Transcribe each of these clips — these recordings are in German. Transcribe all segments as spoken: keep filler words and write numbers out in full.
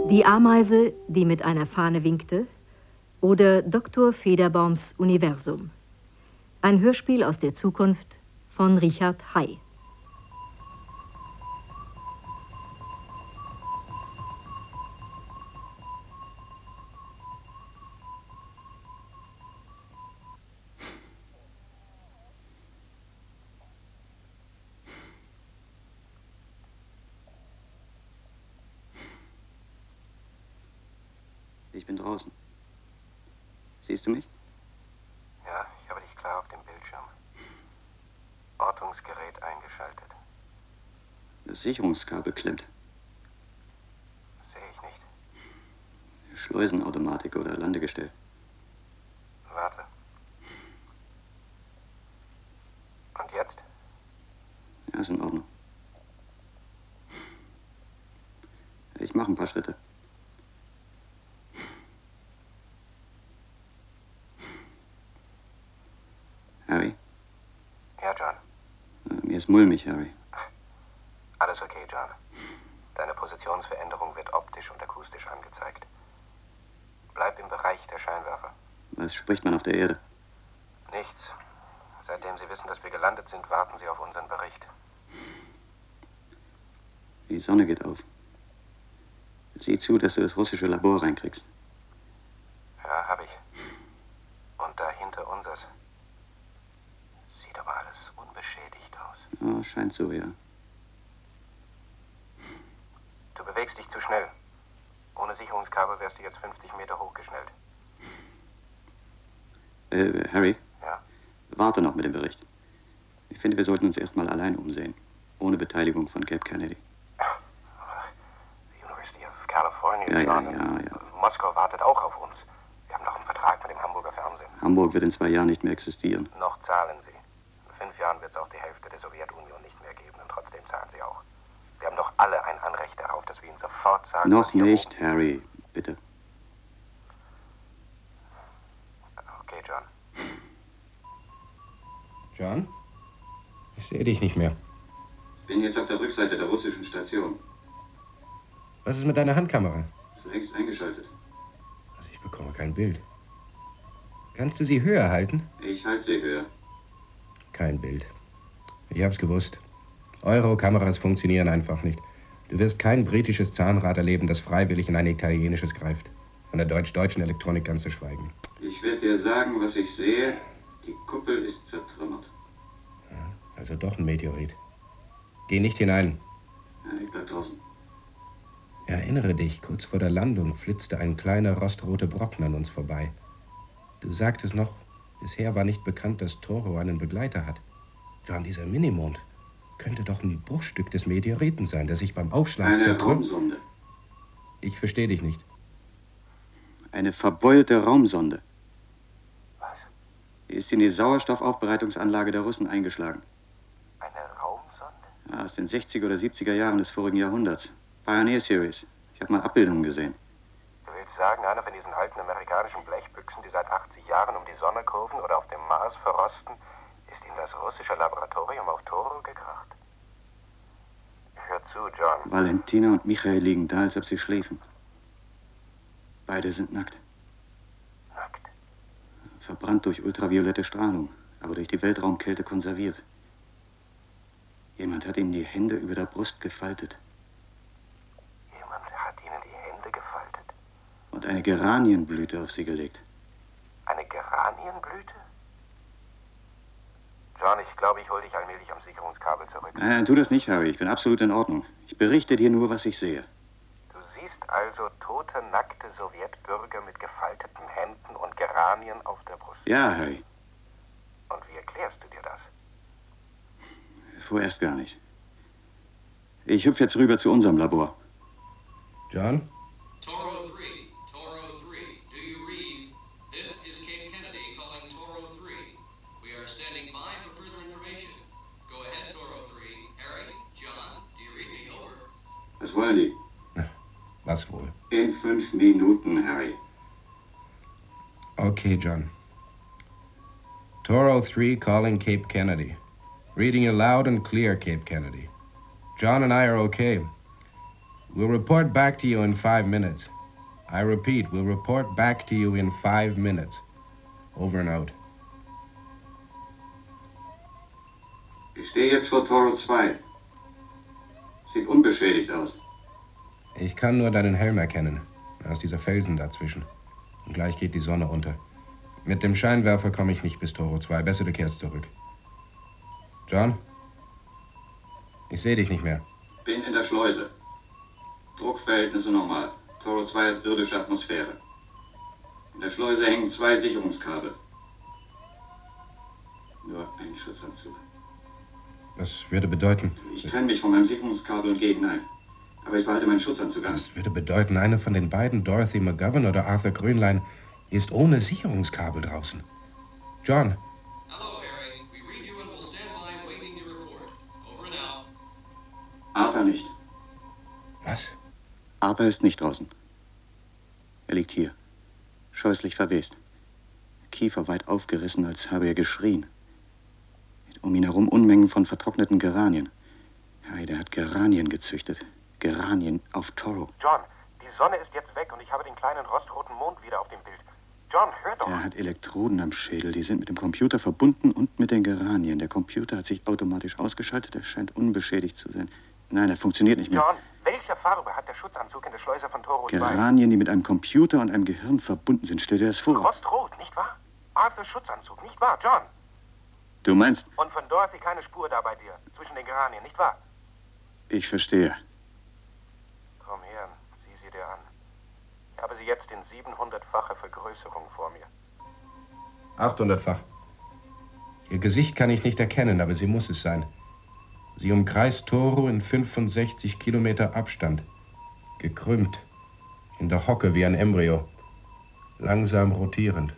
Die Ameise, die mit einer Fahne winkte, oder Doktor Federbaums Universum. Ein Hörspiel aus der Zukunft von Richard Hay. Ich bin draußen. Siehst du mich? Ja, ich habe dich klar auf dem Bildschirm. Ortungsgerät eingeschaltet. Das Sicherungskabel klemmt. Sehe ich nicht. Schleusenautomatik oder Landegestell. Warte. Und jetzt? Ja, ist in Ordnung. Ich mache ein paar Schritte. Harry? Ja, John. Äh, mir ist mulmig, Harry. Alles okay, John. Deine Positionsveränderung wird optisch und akustisch angezeigt. Bleib im Bereich der Scheinwerfer. Was spricht man auf der Erde? Nichts. Seitdem Sie wissen, dass wir gelandet sind, warten Sie auf unseren Bericht. Die Sonne geht auf. Sieh zu, dass du das russische Labor reinkriegst. Ja, hab ich. Und dahinter unseres. Sieht aber alles unbeschädigt aus. Oh, scheint so, ja. Du bewegst dich zu schnell. Ohne Sicherungskabel wärst du jetzt fünfzig Meter hochgeschnellt. Äh, Harry? Ja? Warte noch mit dem Bericht. Ich finde, wir sollten uns erstmal allein umsehen. Ohne Beteiligung von Cape Kennedy. Die University of California. Ja, ja, John. ja, ja. Moskau wartet auch auf uns. Wir haben noch einen Vertrag mit dem Hamburger Fernsehen. Hamburg wird in zwei Jahren nicht mehr existieren. Noch zahlen sie. In fünf Jahren wird es auch die Hälfte der Sowjetunion nicht mehr geben. Und trotzdem zahlen sie auch. Wir haben doch alle ein Anrecht darauf, dass wir ihnen sofort sagen... Noch nicht, oben... Harry. Bitte. Okay, John. John? Ich sehe dich nicht mehr. Ich bin jetzt auf der Rückseite der russischen Station. Was ist mit deiner Handkamera? Ist längst eingeschaltet. Also ich bekomme kein Bild. Kannst du sie höher halten? Ich halte sie höher. Kein Bild. Ich hab's gewusst. Eure Kameras funktionieren einfach nicht. Du wirst kein britisches Zahnrad erleben, das freiwillig in ein italienisches greift. Von der deutsch-deutschen Elektronik ganz zu schweigen. Ich werde dir sagen, was ich sehe. Die Kuppel ist zertrümmert. Ja, also doch ein Meteorit. Geh nicht hinein. Ja, ich bleib draußen. Erinnere dich, kurz vor der Landung flitzte ein kleiner rostroter Brocken an uns vorbei. Du sagtest noch, bisher war nicht bekannt, dass Toro einen Begleiter hat. John, dieser Minimond könnte doch ein Bruchstück des Meteoriten sein, das sich beim Aufschlag zertrümmert. Eine Raumsonde. Ich verstehe dich nicht. Eine verbeulte Raumsonde. Was? Die ist in die Sauerstoffaufbereitungsanlage der Russen eingeschlagen. Eine Raumsonde? Ja, aus den sechziger oder siebziger Jahren des vorigen Jahrhunderts. Pioneer Series. Ich habe mal Abbildungen gesehen. Du willst sagen, einer von diesen alten amerikanischen Blechbüchsen, die seit achtzig Jahren um die Sonne kurven oder auf dem Mars verrosten, ist in das russische Laboratorium auf Toro gekracht? Hör zu, John. Valentina und Michael liegen da, als ob sie schläfen. Beide sind nackt. Nackt? Verbrannt durch ultraviolette Strahlung, aber durch die Weltraumkälte konserviert. Jemand hat ihnen die Hände über der Brust gefaltet. Jemand hat ihnen die Hände gefaltet? Und eine Geranienblüte auf sie gelegt. Eine Geranienblüte? John, ich glaube, ich hole dich allmählich am Sicherungskabel zurück. Nein, nein, tu das nicht, Harry. Ich bin absolut in Ordnung. Ich berichte dir nur, was ich sehe. Du siehst also tote, nackte Sowjetbürger mit gefalteten Händen und Geranien auf der Brust. Ja, Harry. Und wie erklärst du dir das? Vorerst gar nicht. Ich hüpfe jetzt rüber zu unserem Labor. John? Toro three, Toro three, do you read? This is Cape Kennedy calling Toro three. We are standing by for further information. Go ahead, Toro three. Harry, John, do you read me? Over. Was wollen die? Was wohl? In fünf Minuten, Harry. Okay, John. Toro three calling Cape Kennedy. Reading you loud and clear, Cape Kennedy. John and I are okay. We'll report back to you in five minutes. I repeat, we'll report back to you in five minutes. Over and out. Ich stehe jetzt vor Toro zwei. Sieht unbeschädigt aus. Ich kann nur deinen Helm erkennen. Da ist dieser Felsen dazwischen. Und gleich geht die Sonne unter. Mit dem Scheinwerfer komme ich nicht bis Toro zwei. Besser, du kehrst zurück. John? Ich sehe dich nicht mehr. Bin in der Schleuse. Druckverhältnisse normal. Toro zwei hat irdische Atmosphäre. In der Schleuse hängen zwei Sicherungskabel. Nur ein Schutzanzug. Das würde bedeuten... Ich trenne mich von meinem Sicherungskabel und gehe hinein. Aber ich behalte meinen Schutzanzug an. Das würde bedeuten, eine von den beiden, Dorothy McGovern oder Arthur Grönlein, ist ohne Sicherungskabel draußen. John. Hello, Harry. We read you and will stand by waiting your report. Over and out. Arthur nicht. Was? Arthur ist nicht draußen. Er liegt hier. Scheußlich verwest. Kiefer weit aufgerissen, als habe er geschrien. Um ihn herum Unmengen von vertrockneten Geranien. Hey, der hat Geranien gezüchtet. Geranien auf Toro. John, die Sonne ist jetzt weg und ich habe den kleinen rostroten Mond wieder auf dem Bild. John, hör doch. Er hat Elektroden am Schädel. Die sind mit dem Computer verbunden und mit den Geranien. Der Computer hat sich automatisch ausgeschaltet. Er scheint unbeschädigt zu sein. Nein, er funktioniert nicht mehr. John, welche Farbe hat der Schutzanzug in der Schleuse von Toro zwei? Geranien, die mit einem Computer und einem Gehirn verbunden sind. Stell dir das vor. Rostrot, nicht wahr? Arthurs Schutzanzug, nicht wahr, John? Du meinst? Und von Dorothy keine Spur da bei dir, zwischen den Geranien, nicht wahr? Ich verstehe. Komm her, sieh sie dir an. Ich habe sie jetzt in siebenhundertfacher Vergrößerung vor mir. achthundertfach. Ihr Gesicht kann ich nicht erkennen, aber sie muss es sein. Sie umkreist Toro in fünfundsechzig Kilometer Abstand. Gekrümmt. In der Hocke wie ein Embryo. Langsam rotierend.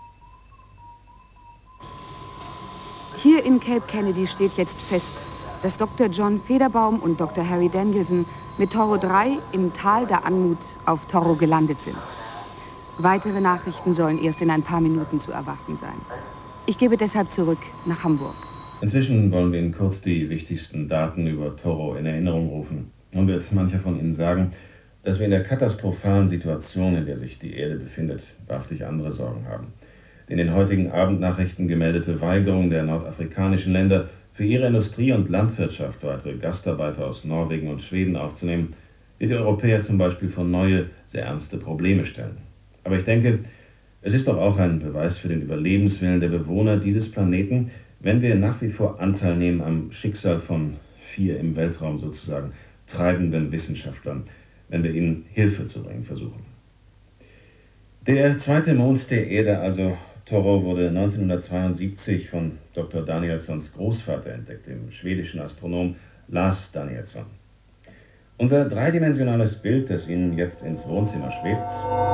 Hier in Cape Kennedy steht jetzt fest, dass Doktor John Federbaum und Doktor Harry Danielson mit Toro drei im Tal der Anmut auf Toro gelandet sind. Weitere Nachrichten sollen erst in ein paar Minuten zu erwarten sein. Ich gebe deshalb zurück nach Hamburg. Inzwischen wollen wir Ihnen kurz die wichtigsten Daten über Toro in Erinnerung rufen. Nun wird mancher von Ihnen sagen, dass wir in der katastrophalen Situation, in der sich die Erde befindet, wahrhaftig andere Sorgen haben. Die in den heutigen Abendnachrichten gemeldete Weigerung der nordafrikanischen Länder, für ihre Industrie und Landwirtschaft weitere Gastarbeiter aus Norwegen und Schweden aufzunehmen, wird die Europäer zum Beispiel vor neue, sehr ernste Probleme stellen. Aber ich denke, es ist doch auch ein Beweis für den Überlebenswillen der Bewohner dieses Planeten, wenn wir nach wie vor Anteil nehmen am Schicksal von vier im Weltraum sozusagen treibenden Wissenschaftlern, wenn wir ihnen Hilfe zu bringen versuchen. Der zweite Mond der Erde, also Toro, wurde neunzehnhundertzweiundsiebzig von Doktor Danielssons Großvater entdeckt, dem schwedischen Astronom Lars Danielsson. Unser dreidimensionales Bild, das Ihnen jetzt ins Wohnzimmer schwebt,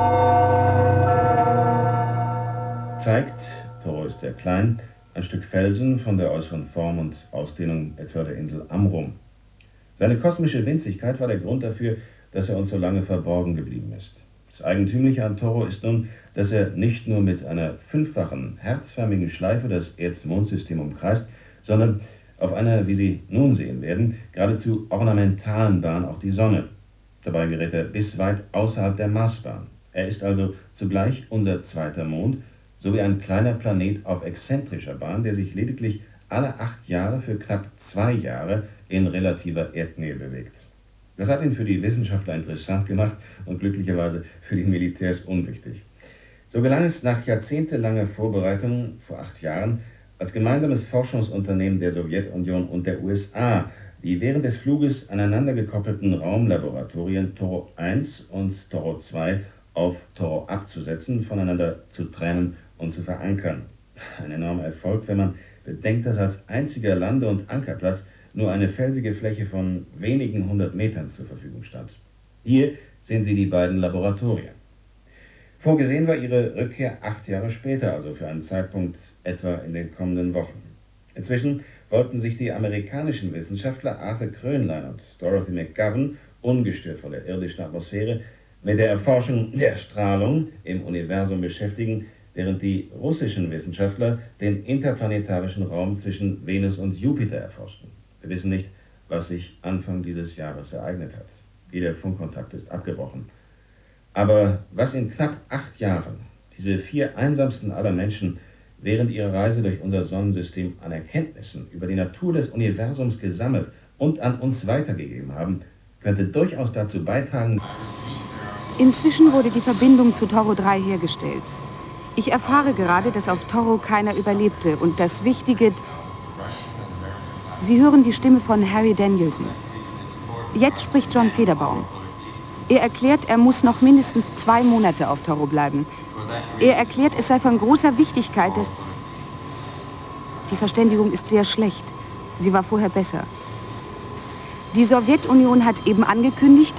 zeigt, Toro ist sehr klein, ein Stück Felsen von der äußeren Form und Ausdehnung etwa der Insel Amrum. Seine kosmische Winzigkeit war der Grund dafür, dass er uns so lange verborgen geblieben ist. Das Eigentümliche an Toro ist nun, dass er nicht nur mit einer fünffachen, herzförmigen Schleife das Erd-Mond-System umkreist, sondern auf einer, wie Sie nun sehen werden, geradezu ornamentalen Bahn auch die Sonne. Dabei gerät er bis weit außerhalb der Marsbahn. Er ist also zugleich unser zweiter Mond, sowie ein kleiner Planet auf exzentrischer Bahn, der sich lediglich alle acht Jahre für knapp zwei Jahre in relativer Erdnähe bewegt. Das hat ihn für die Wissenschaftler interessant gemacht und glücklicherweise für die Militärs unwichtig. So gelang es nach jahrzehntelanger Vorbereitung vor acht Jahren, als gemeinsames Forschungsunternehmen der Sowjetunion und der U S A die während des Fluges aneinander gekoppelten Raumlaboratorien Toro eins und Toro zwei auf Toro abzusetzen, voneinander zu trennen und zu verankern. Ein enormer Erfolg, wenn man bedenkt, dass als einziger Lande- und Ankerplatz nur eine felsige Fläche von wenigen hundert Metern zur Verfügung stand. Hier sehen Sie die beiden Laboratorien. Vorgesehen war ihre Rückkehr acht Jahre später, also für einen Zeitpunkt etwa in den kommenden Wochen. Inzwischen wollten sich die amerikanischen Wissenschaftler Arthur Grönlein und Dorothy McGovern, ungestört von der irdischen Atmosphäre, mit der Erforschung der Strahlung im Universum beschäftigen, während die russischen Wissenschaftler den interplanetarischen Raum zwischen Venus und Jupiter erforschten. Wir wissen nicht, was sich Anfang dieses Jahres ereignet hat. Jeder Funkkontakt ist abgebrochen. Aber was in knapp acht Jahren diese vier einsamsten aller Menschen während ihrer Reise durch unser Sonnensystem an Erkenntnissen über die Natur des Universums gesammelt und an uns weitergegeben haben, könnte durchaus dazu beitragen. Inzwischen wurde die Verbindung zu Toro drei hergestellt. Ich erfahre gerade, dass auf Toro keiner überlebte und das Wichtige... Sie hören die Stimme von Harry Danielson. Jetzt spricht John Federbaum. Er erklärt, er muss noch mindestens zwei Monate auf Toro bleiben. Er erklärt, es sei von großer Wichtigkeit, dass... Die Verständigung ist sehr schlecht. Sie war vorher besser. Die Sowjetunion hat eben angekündigt...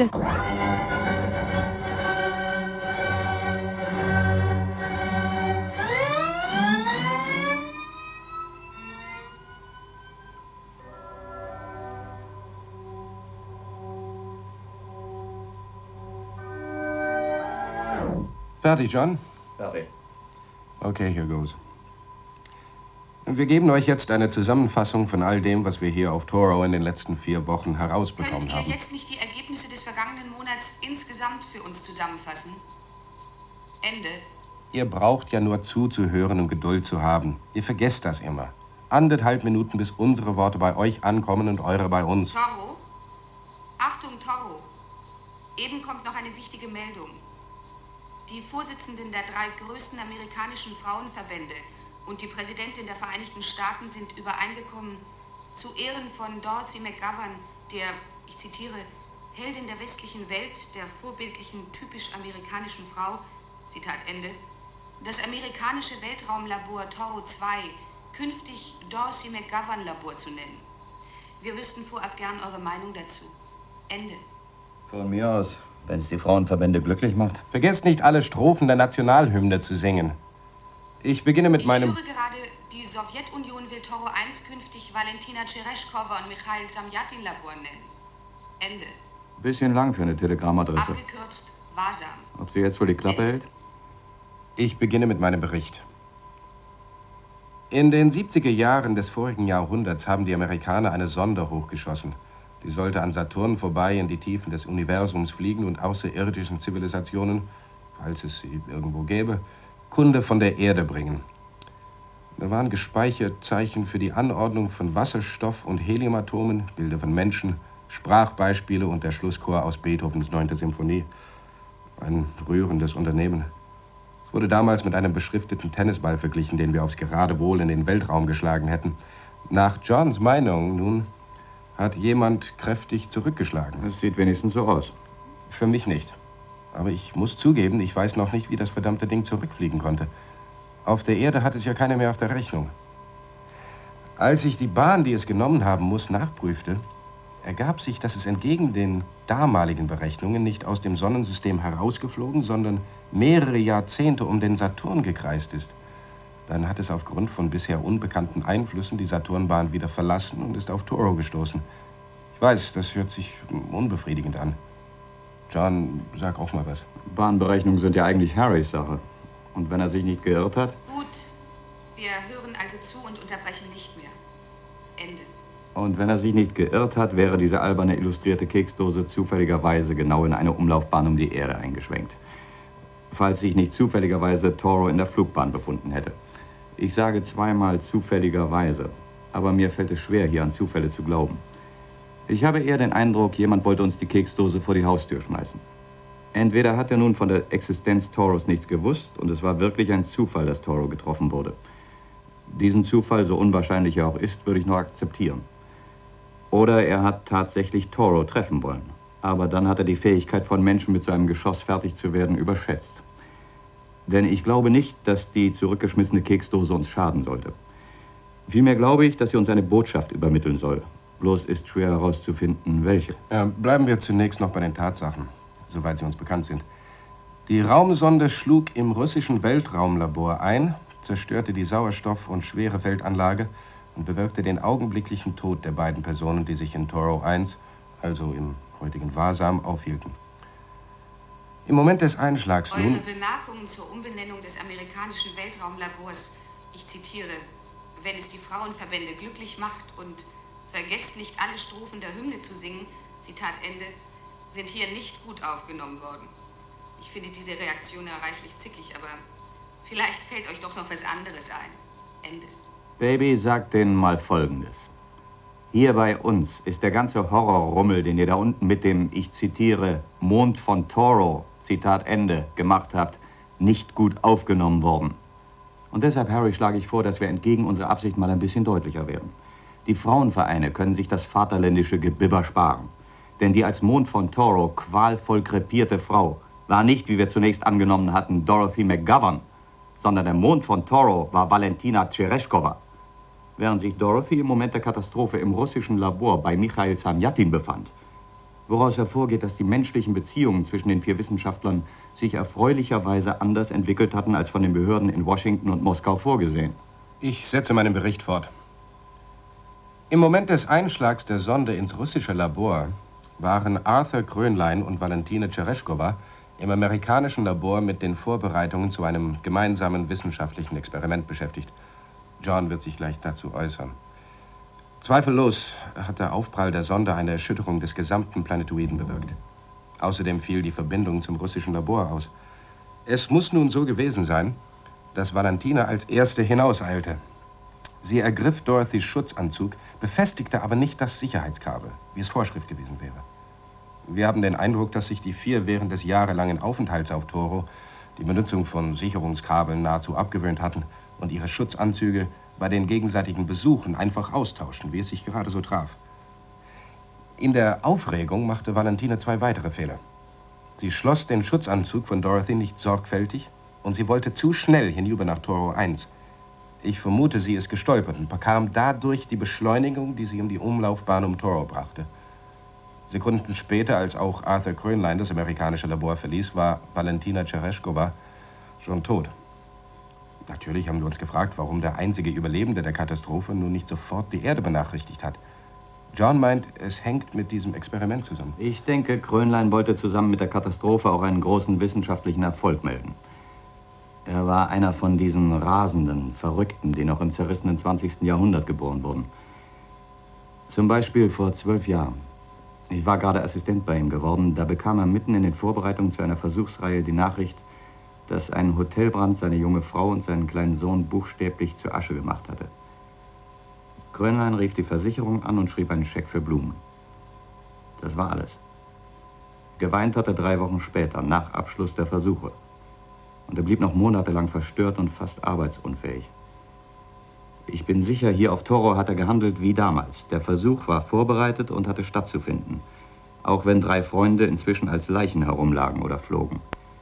Fertig, John? Fertig. Okay, here goes. Wir geben euch jetzt eine Zusammenfassung von all dem, was wir hier auf Toro in den letzten vier Wochen herausbekommen Könnt haben. ihr jetzt nicht die Ergebnisse des vergangenen Monats insgesamt für uns zusammenfassen? Ende. Ihr braucht ja nur zuzuhören und Geduld zu haben. Ihr vergesst das immer. Anderthalb Minuten, bis unsere Worte bei euch ankommen und eure bei uns. Toro? Achtung, Toro. Eben kommt noch eine wichtige Meldung. Die Vorsitzenden der drei größten amerikanischen Frauenverbände und die Präsidentin der Vereinigten Staaten sind übereingekommen, zu Ehren von Dorothy McGovern, der, ich zitiere, Heldin der westlichen Welt, der vorbildlichen, typisch amerikanischen Frau, Zitat Ende, das amerikanische Weltraumlabor Toro zwei künftig Dorothy McGovern Labor zu nennen. Wir wüssten vorab gern eure Meinung dazu. Ende. Von mir aus, wenn es die Frauenverbände glücklich macht. Vergesst nicht, alle Strophen der Nationalhymne zu singen. Ich beginne mit ich meinem... Ich höre gerade, die Sowjetunion will Toro eins künftig Valentina Tereshkova und Michail Samjatin Labor nennen. Ende. Bisschen lang für eine Telegrammadresse. Abgekürzt, Vasam. Ob sie jetzt wohl die Klappe hält? Ich beginne mit meinem Bericht. In den siebziger Jahren des vorigen Jahrhunderts haben die Amerikaner eine Sonde hochgeschossen. Die sollte an Saturn vorbei in die Tiefen des Universums fliegen und außerirdischen Zivilisationen, falls es sie irgendwo gäbe, Kunde von der Erde bringen. Da waren gespeichert Zeichen für die Anordnung von Wasserstoff- und Heliumatomen, Bilder von Menschen, Sprachbeispiele und der Schlusschor aus Beethovens neunter Symphonie. Ein rührendes Unternehmen. Es wurde damals mit einem beschrifteten Tennisball verglichen, den wir aufs Geratewohl in den Weltraum geschlagen hätten. Nach Johns Meinung nun hat jemand kräftig zurückgeschlagen. Das sieht wenigstens so aus. Für mich nicht. Aber ich muss zugeben, ich weiß noch nicht, wie das verdammte Ding zurückfliegen konnte. Auf der Erde hat es ja keiner mehr auf der Rechnung. Als ich die Bahn, die es genommen haben muss, nachprüfte, ergab sich, dass es entgegen den damaligen Berechnungen nicht aus dem Sonnensystem herausgeflogen, sondern mehrere Jahrzehnte um den Saturn gekreist ist. Dann hat es aufgrund von bisher unbekannten Einflüssen die Saturnbahn wieder verlassen und ist auf Toro gestoßen. Ich weiß, das hört sich unbefriedigend an. John, sag auch mal was. Bahnberechnungen sind ja eigentlich Harrys Sache. Und wenn er sich nicht geirrt hat? Gut, wir hören also zu und unterbrechen nicht mehr. Ende. Und wenn er sich nicht geirrt hat, wäre diese alberne illustrierte Keksdose zufälligerweise genau in eine Umlaufbahn um die Erde eingeschwenkt. Falls sich nicht zufälligerweise Toro in der Flugbahn befunden hätte. Ich sage zweimal zufälligerweise, aber mir fällt es schwer, hier an Zufälle zu glauben. Ich habe eher den Eindruck, jemand wollte uns die Keksdose vor die Haustür schmeißen. Entweder hat er nun von der Existenz Toros nichts gewusst und es war wirklich ein Zufall, dass Toro getroffen wurde. Diesen Zufall, so unwahrscheinlich er auch ist, würde ich noch akzeptieren. Oder er hat tatsächlich Toro treffen wollen. Aber dann hat er die Fähigkeit von Menschen, mit so einem Geschoss fertig zu werden, überschätzt. Denn ich glaube nicht, dass die zurückgeschmissene Keksdose uns schaden sollte. Vielmehr glaube ich, dass sie uns eine Botschaft übermitteln soll. Bloß ist schwer herauszufinden, welche. Ja, bleiben wir zunächst noch bei den Tatsachen, soweit sie uns bekannt sind. Die Raumsonde schlug im russischen Weltraumlabor ein, zerstörte die Sauerstoff- und Schwerefeldanlage und bewirkte den augenblicklichen Tod der beiden Personen, die sich in Toro eins, also im heutigen Vasam, aufhielten. Im Moment des Einschlags nun... Eure Bemerkungen zur Umbenennung des amerikanischen Weltraumlabors, ich zitiere, wenn es die Frauenverbände glücklich macht und vergesst nicht alle Strophen der Hymne zu singen, Zitat Ende, sind hier nicht gut aufgenommen worden. Ich finde diese Reaktion ja reichlich zickig, aber vielleicht fällt euch doch noch was anderes ein. Ende. Baby, sag denen mal Folgendes. Hier bei uns ist der ganze Horrorrummel, den ihr da unten mit dem, ich zitiere, Mond von Toro, Zitat Ende, gemacht habt, nicht gut aufgenommen worden. Und deshalb, Harry, schlage ich vor, dass wir entgegen unserer Absicht mal ein bisschen deutlicher werden. Die Frauenvereine können sich das vaterländische Gebibber sparen. Denn die als Mond von Toro qualvoll krepierte Frau war nicht, wie wir zunächst angenommen hatten, Dorothy McGovern, sondern der Mond von Toro war Valentina Tereshkova. Während sich Dorothy im Moment der Katastrophe im russischen Labor bei Michail Samjatin befand. Woraus hervorgeht, dass die menschlichen Beziehungen zwischen den vier Wissenschaftlern sich erfreulicherweise anders entwickelt hatten, als von den Behörden in Washington und Moskau vorgesehen. Ich setze meinen Bericht fort. Im Moment des Einschlags der Sonde ins russische Labor waren Arthur Krönlein und Valentina Tereshkova im amerikanischen Labor mit den Vorbereitungen zu einem gemeinsamen wissenschaftlichen Experiment beschäftigt. John wird sich gleich dazu äußern. Zweifellos hat der Aufprall der Sonde eine Erschütterung des gesamten Planetoiden bewirkt. Außerdem fiel die Verbindung zum russischen Labor aus. Es muss nun so gewesen sein, dass Valentina als Erste hinauseilte. Sie ergriff Dorothys Schutzanzug, befestigte aber nicht das Sicherheitskabel, wie es Vorschrift gewesen wäre. Wir haben den Eindruck, dass sich die vier während des jahrelangen Aufenthalts auf Toro die Benutzung von Sicherungskabeln nahezu abgewöhnt hatten und ihre Schutzanzüge bei den gegenseitigen Besuchen einfach austauschten, wie es sich gerade so traf. In der Aufregung machte Valentina zwei weitere Fehler. Sie schloss den Schutzanzug von Dorothy nicht sorgfältig und sie wollte zu schnell hinüber nach Toro eins. Ich vermute, sie ist gestolpert und bekam dadurch die Beschleunigung, die sie um die Umlaufbahn um Toro brachte. Sekunden später, als auch Arthur Krönlein das amerikanische Labor verließ, war Valentina Tereshkova schon tot. Natürlich haben wir uns gefragt, warum der einzige Überlebende der Katastrophe nun nicht sofort die Erde benachrichtigt hat. John meint, es hängt mit diesem Experiment zusammen. Ich denke, Krönlein wollte zusammen mit der Katastrophe auch einen großen wissenschaftlichen Erfolg melden. Er war einer von diesen rasenden, Verrückten, die noch im zerrissenen zwanzigsten Jahrhundert geboren wurden. Zum Beispiel vor zwölf Jahren. Ich war gerade Assistent bei ihm geworden. Da bekam er mitten in den Vorbereitungen zu einer Versuchsreihe die Nachricht, dass ein Hotelbrand seine junge Frau und seinen kleinen Sohn buchstäblich zur Asche gemacht hatte. Krönlein rief die Versicherung an und schrieb einen Scheck für Blumen. Das war alles. Geweint hat er drei Wochen später, nach Abschluss der Versuche. Und er blieb noch monatelang verstört und fast arbeitsunfähig. Ich bin sicher, hier auf Toro hat er gehandelt wie damals. Der Versuch war vorbereitet und hatte stattzufinden. Auch wenn drei Freunde inzwischen als Leichen herumlagen oder flogen.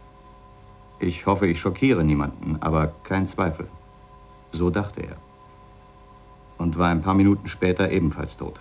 Ich hoffe, ich schockiere niemanden, aber kein Zweifel. So dachte er. Und war ein paar Minuten später ebenfalls tot.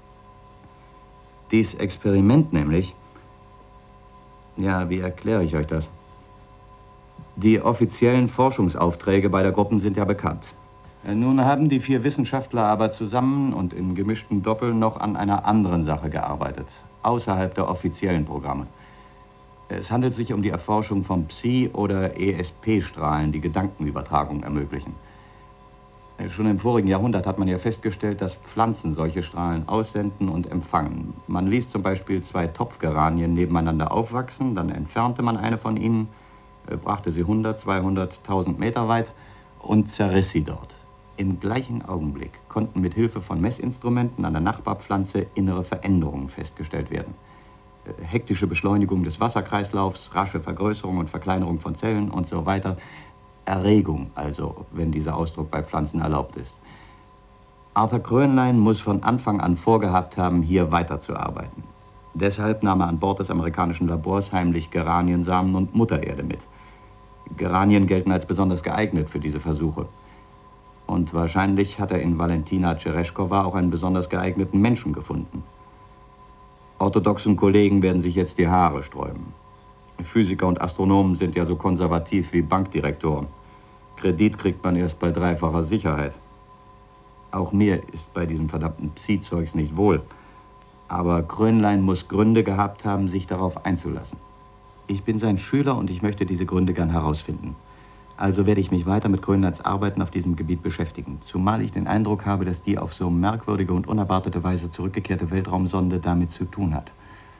Dies Experiment nämlich, ja, wie erkläre ich euch das? Die offiziellen Forschungsaufträge beider Gruppen sind ja bekannt. Nun haben die vier Wissenschaftler aber zusammen und in gemischten Doppeln noch an einer anderen Sache gearbeitet, außerhalb der offiziellen Programme. Es handelt sich um die Erforschung von Psi- oder E S P-Strahlen, die Gedankenübertragung ermöglichen. Schon im vorigen Jahrhundert hat man ja festgestellt, dass Pflanzen solche Strahlen aussenden und empfangen. Man ließ zum Beispiel zwei Topfgeranien nebeneinander aufwachsen, dann entfernte man eine von ihnen, brachte sie hundert, zweihundert, tausend Meter weit und zerriss sie dort. Im gleichen Augenblick konnten mit Hilfe von Messinstrumenten an der Nachbarpflanze innere Veränderungen festgestellt werden. Hektische Beschleunigung des Wasserkreislaufs, rasche Vergrößerung und Verkleinerung von Zellen und so weiter. Erregung also, wenn dieser Ausdruck bei Pflanzen erlaubt ist. Arthur Krönlein muss von Anfang an vorgehabt haben, hier weiterzuarbeiten. Deshalb nahm er an Bord des amerikanischen Labors heimlich Geraniensamen und Muttererde mit. Geranien gelten als besonders geeignet für diese Versuche. Und wahrscheinlich hat er in Valentina Tereshkova auch einen besonders geeigneten Menschen gefunden. Orthodoxen Kollegen werden sich jetzt die Haare sträuben. Physiker und Astronomen sind ja so konservativ wie Bankdirektoren. Kredit kriegt man erst bei dreifacher Sicherheit. Auch mir ist bei diesem verdammten Psi-Zeugs nicht wohl. Aber Krönlein muss Gründe gehabt haben, sich darauf einzulassen. Ich bin sein Schüler und ich möchte diese Gründe gern herausfinden. Also werde ich mich weiter mit Krönleins Arbeiten auf diesem Gebiet beschäftigen. Zumal ich den Eindruck habe, dass die auf so merkwürdige und unerwartete Weise zurückgekehrte Weltraumsonde damit zu tun hat.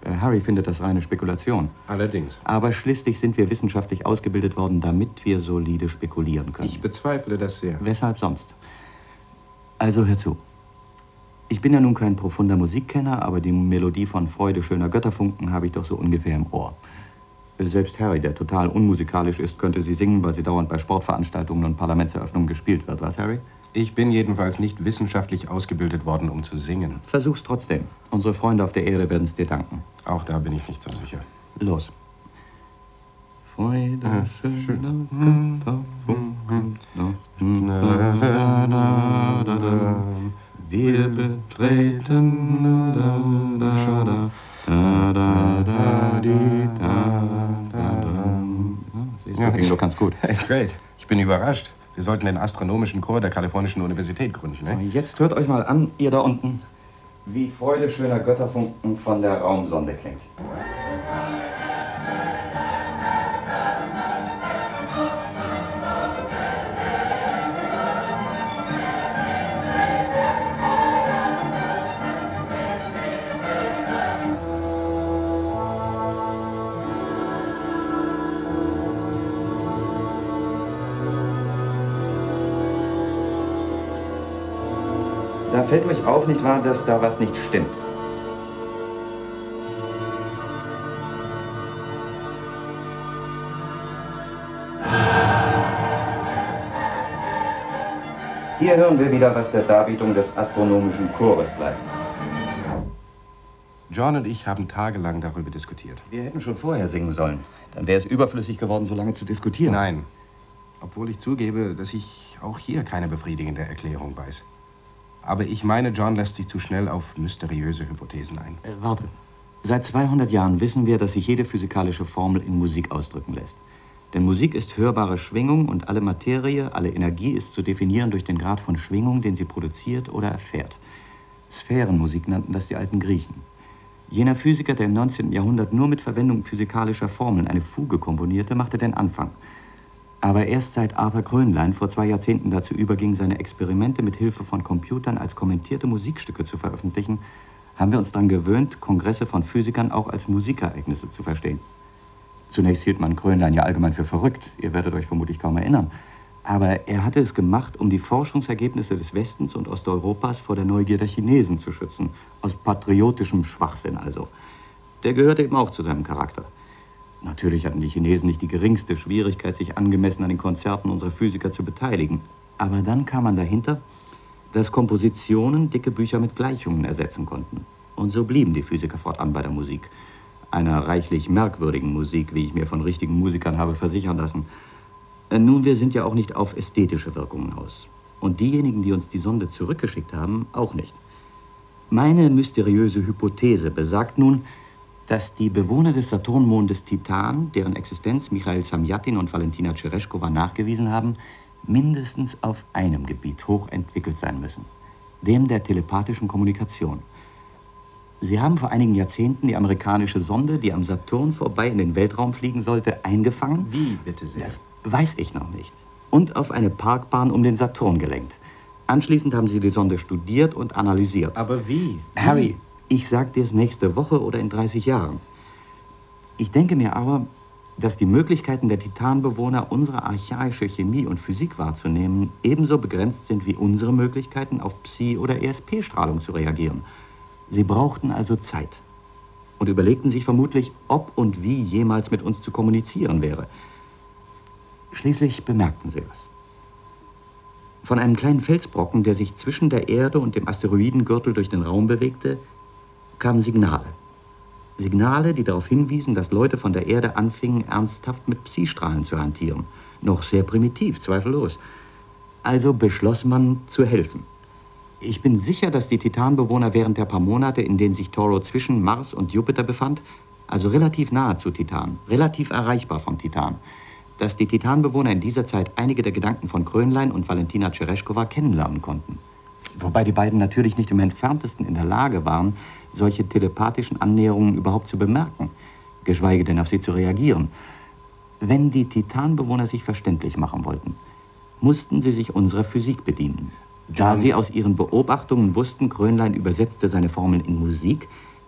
Äh, Harry findet das reine Spekulation. Allerdings. Aber schließlich sind wir wissenschaftlich ausgebildet worden, damit wir solide spekulieren können. Ich bezweifle das sehr. Weshalb sonst? Also hör zu. Ich bin ja nun kein profunder Musikkenner, aber die Melodie von Freude schöner Götterfunken habe ich doch so ungefähr im Ohr. Selbst Harry, der total unmusikalisch ist, könnte sie singen, weil sie dauernd bei Sportveranstaltungen und Parlamentseröffnungen gespielt wird. Was, Harry? Ich bin jedenfalls nicht wissenschaftlich ausgebildet worden, um zu singen. Versuch's trotzdem. Unsere Freunde auf der Erde werden es dir danken. Auch da bin ich nicht so sicher. Los. Freude Ja, schöner Götterfunken, wir betreten da, da, da, da, da, di, da, da, da. Siehst du, ging doch ganz gut. Hey, great. Ich bin überrascht. Wir sollten den astronomischen Chor der Kalifornischen Universität gründen, ne? So, jetzt hört euch mal an, ihr da unten, wie Freude schöner Götterfunken von der Raumsonde klingt. Da fällt euch auf, nicht wahr, dass da was nicht stimmt. Hier hören wir wieder, was der Darbietung des astronomischen Chores bleibt. John und ich haben tagelang darüber diskutiert. Wir hätten schon vorher singen sollen. Dann wäre es überflüssig geworden, so lange zu diskutieren. Nein. Obwohl ich zugebe, dass ich auch hier keine befriedigende Erklärung weiß. Aber ich meine, John lässt sich zu schnell auf mysteriöse Hypothesen ein. Äh, warte. Seit zweihundert Jahren wissen wir, dass sich jede physikalische Formel in Musik ausdrücken lässt. Denn Musik ist hörbare Schwingung und alle Materie, alle Energie ist zu definieren durch den Grad von Schwingung, den sie produziert oder erfährt. Sphärenmusik nannten das die alten Griechen. Jener Physiker, der im neunzehnten Jahrhundert nur mit Verwendung physikalischer Formeln eine Fuge komponierte, machte den Anfang. Aber erst seit Arthur Krönlein vor zwei Jahrzehnten dazu überging, seine Experimente mit Hilfe von Computern als kommentierte Musikstücke zu veröffentlichen, haben wir uns daran gewöhnt, Kongresse von Physikern auch als Musikereignisse zu verstehen. Zunächst hielt man Krönlein ja allgemein für verrückt, ihr werdet euch vermutlich kaum erinnern. Aber er hatte es gemacht, um die Forschungsergebnisse des Westens und Osteuropas vor der Neugier der Chinesen zu schützen. Aus patriotischem Schwachsinn also. Der gehörte eben auch zu seinem Charakter. Natürlich hatten die Chinesen nicht die geringste Schwierigkeit, sich angemessen an den Konzerten unserer Physiker zu beteiligen. Aber dann kam man dahinter, dass Kompositionen dicke Bücher mit Gleichungen ersetzen konnten. Und so blieben die Physiker fortan bei der Musik. Einer reichlich merkwürdigen Musik, wie ich mir von richtigen Musikern habe versichern lassen. Nun, wir sind ja auch nicht auf ästhetische Wirkungen aus. Und diejenigen, die uns die Sonde zurückgeschickt haben, auch nicht. Meine mysteriöse Hypothese besagt nun, dass die Bewohner des Saturnmondes Titan, deren Existenz Michail Samjatin und Valentina Tereshkova nachgewiesen haben, mindestens auf einem Gebiet hochentwickelt sein müssen. Dem der telepathischen Kommunikation. Sie haben vor einigen Jahrzehnten die amerikanische Sonde, die am Saturn vorbei in den Weltraum fliegen sollte, eingefangen. Wie, bitte sehr? Das weiß ich noch nicht. Und auf eine Parkbahn um den Saturn gelenkt. Anschließend haben sie die Sonde studiert und analysiert. Aber wie? Harry, ich sag dir es nächste Woche oder in dreißig Jahren. Ich denke mir aber, dass die Möglichkeiten der Titanbewohner, unsere archaische Chemie und Physik wahrzunehmen, ebenso begrenzt sind wie unsere Möglichkeiten, auf Psi- oder E S P-Strahlung zu reagieren. Sie brauchten also Zeit und überlegten sich vermutlich, ob und wie jemals mit uns zu kommunizieren wäre. Schließlich bemerkten sie was. Von einem kleinen Felsbrocken, der sich zwischen der Erde und dem Asteroidengürtel durch den Raum bewegte, kamen Signale. Signale, die darauf hinwiesen, dass Leute von der Erde anfingen, ernsthaft mit Psi-Strahlen zu hantieren. Noch sehr primitiv, zweifellos. Also beschloss man, zu helfen. Ich bin sicher, dass die Titanbewohner während der paar Monate, in denen sich Toro zwischen Mars und Jupiter befand, also relativ nahe zu Titan, relativ erreichbar von Titan, dass die Titanbewohner in dieser Zeit einige der Gedanken von Krönlein und Valentina Tereshkova kennenlernen konnten. Wobei die beiden natürlich nicht im Entferntesten in der Lage waren, solche telepathischen Annäherungen überhaupt zu bemerken, geschweige denn auf sie zu reagieren. Wenn die Titanbewohner sich verständlich machen wollten, mussten sie sich unserer Physik bedienen. Da sie aus ihren Beobachtungen wussten, Krönlein übersetzte seine Formeln in Musik,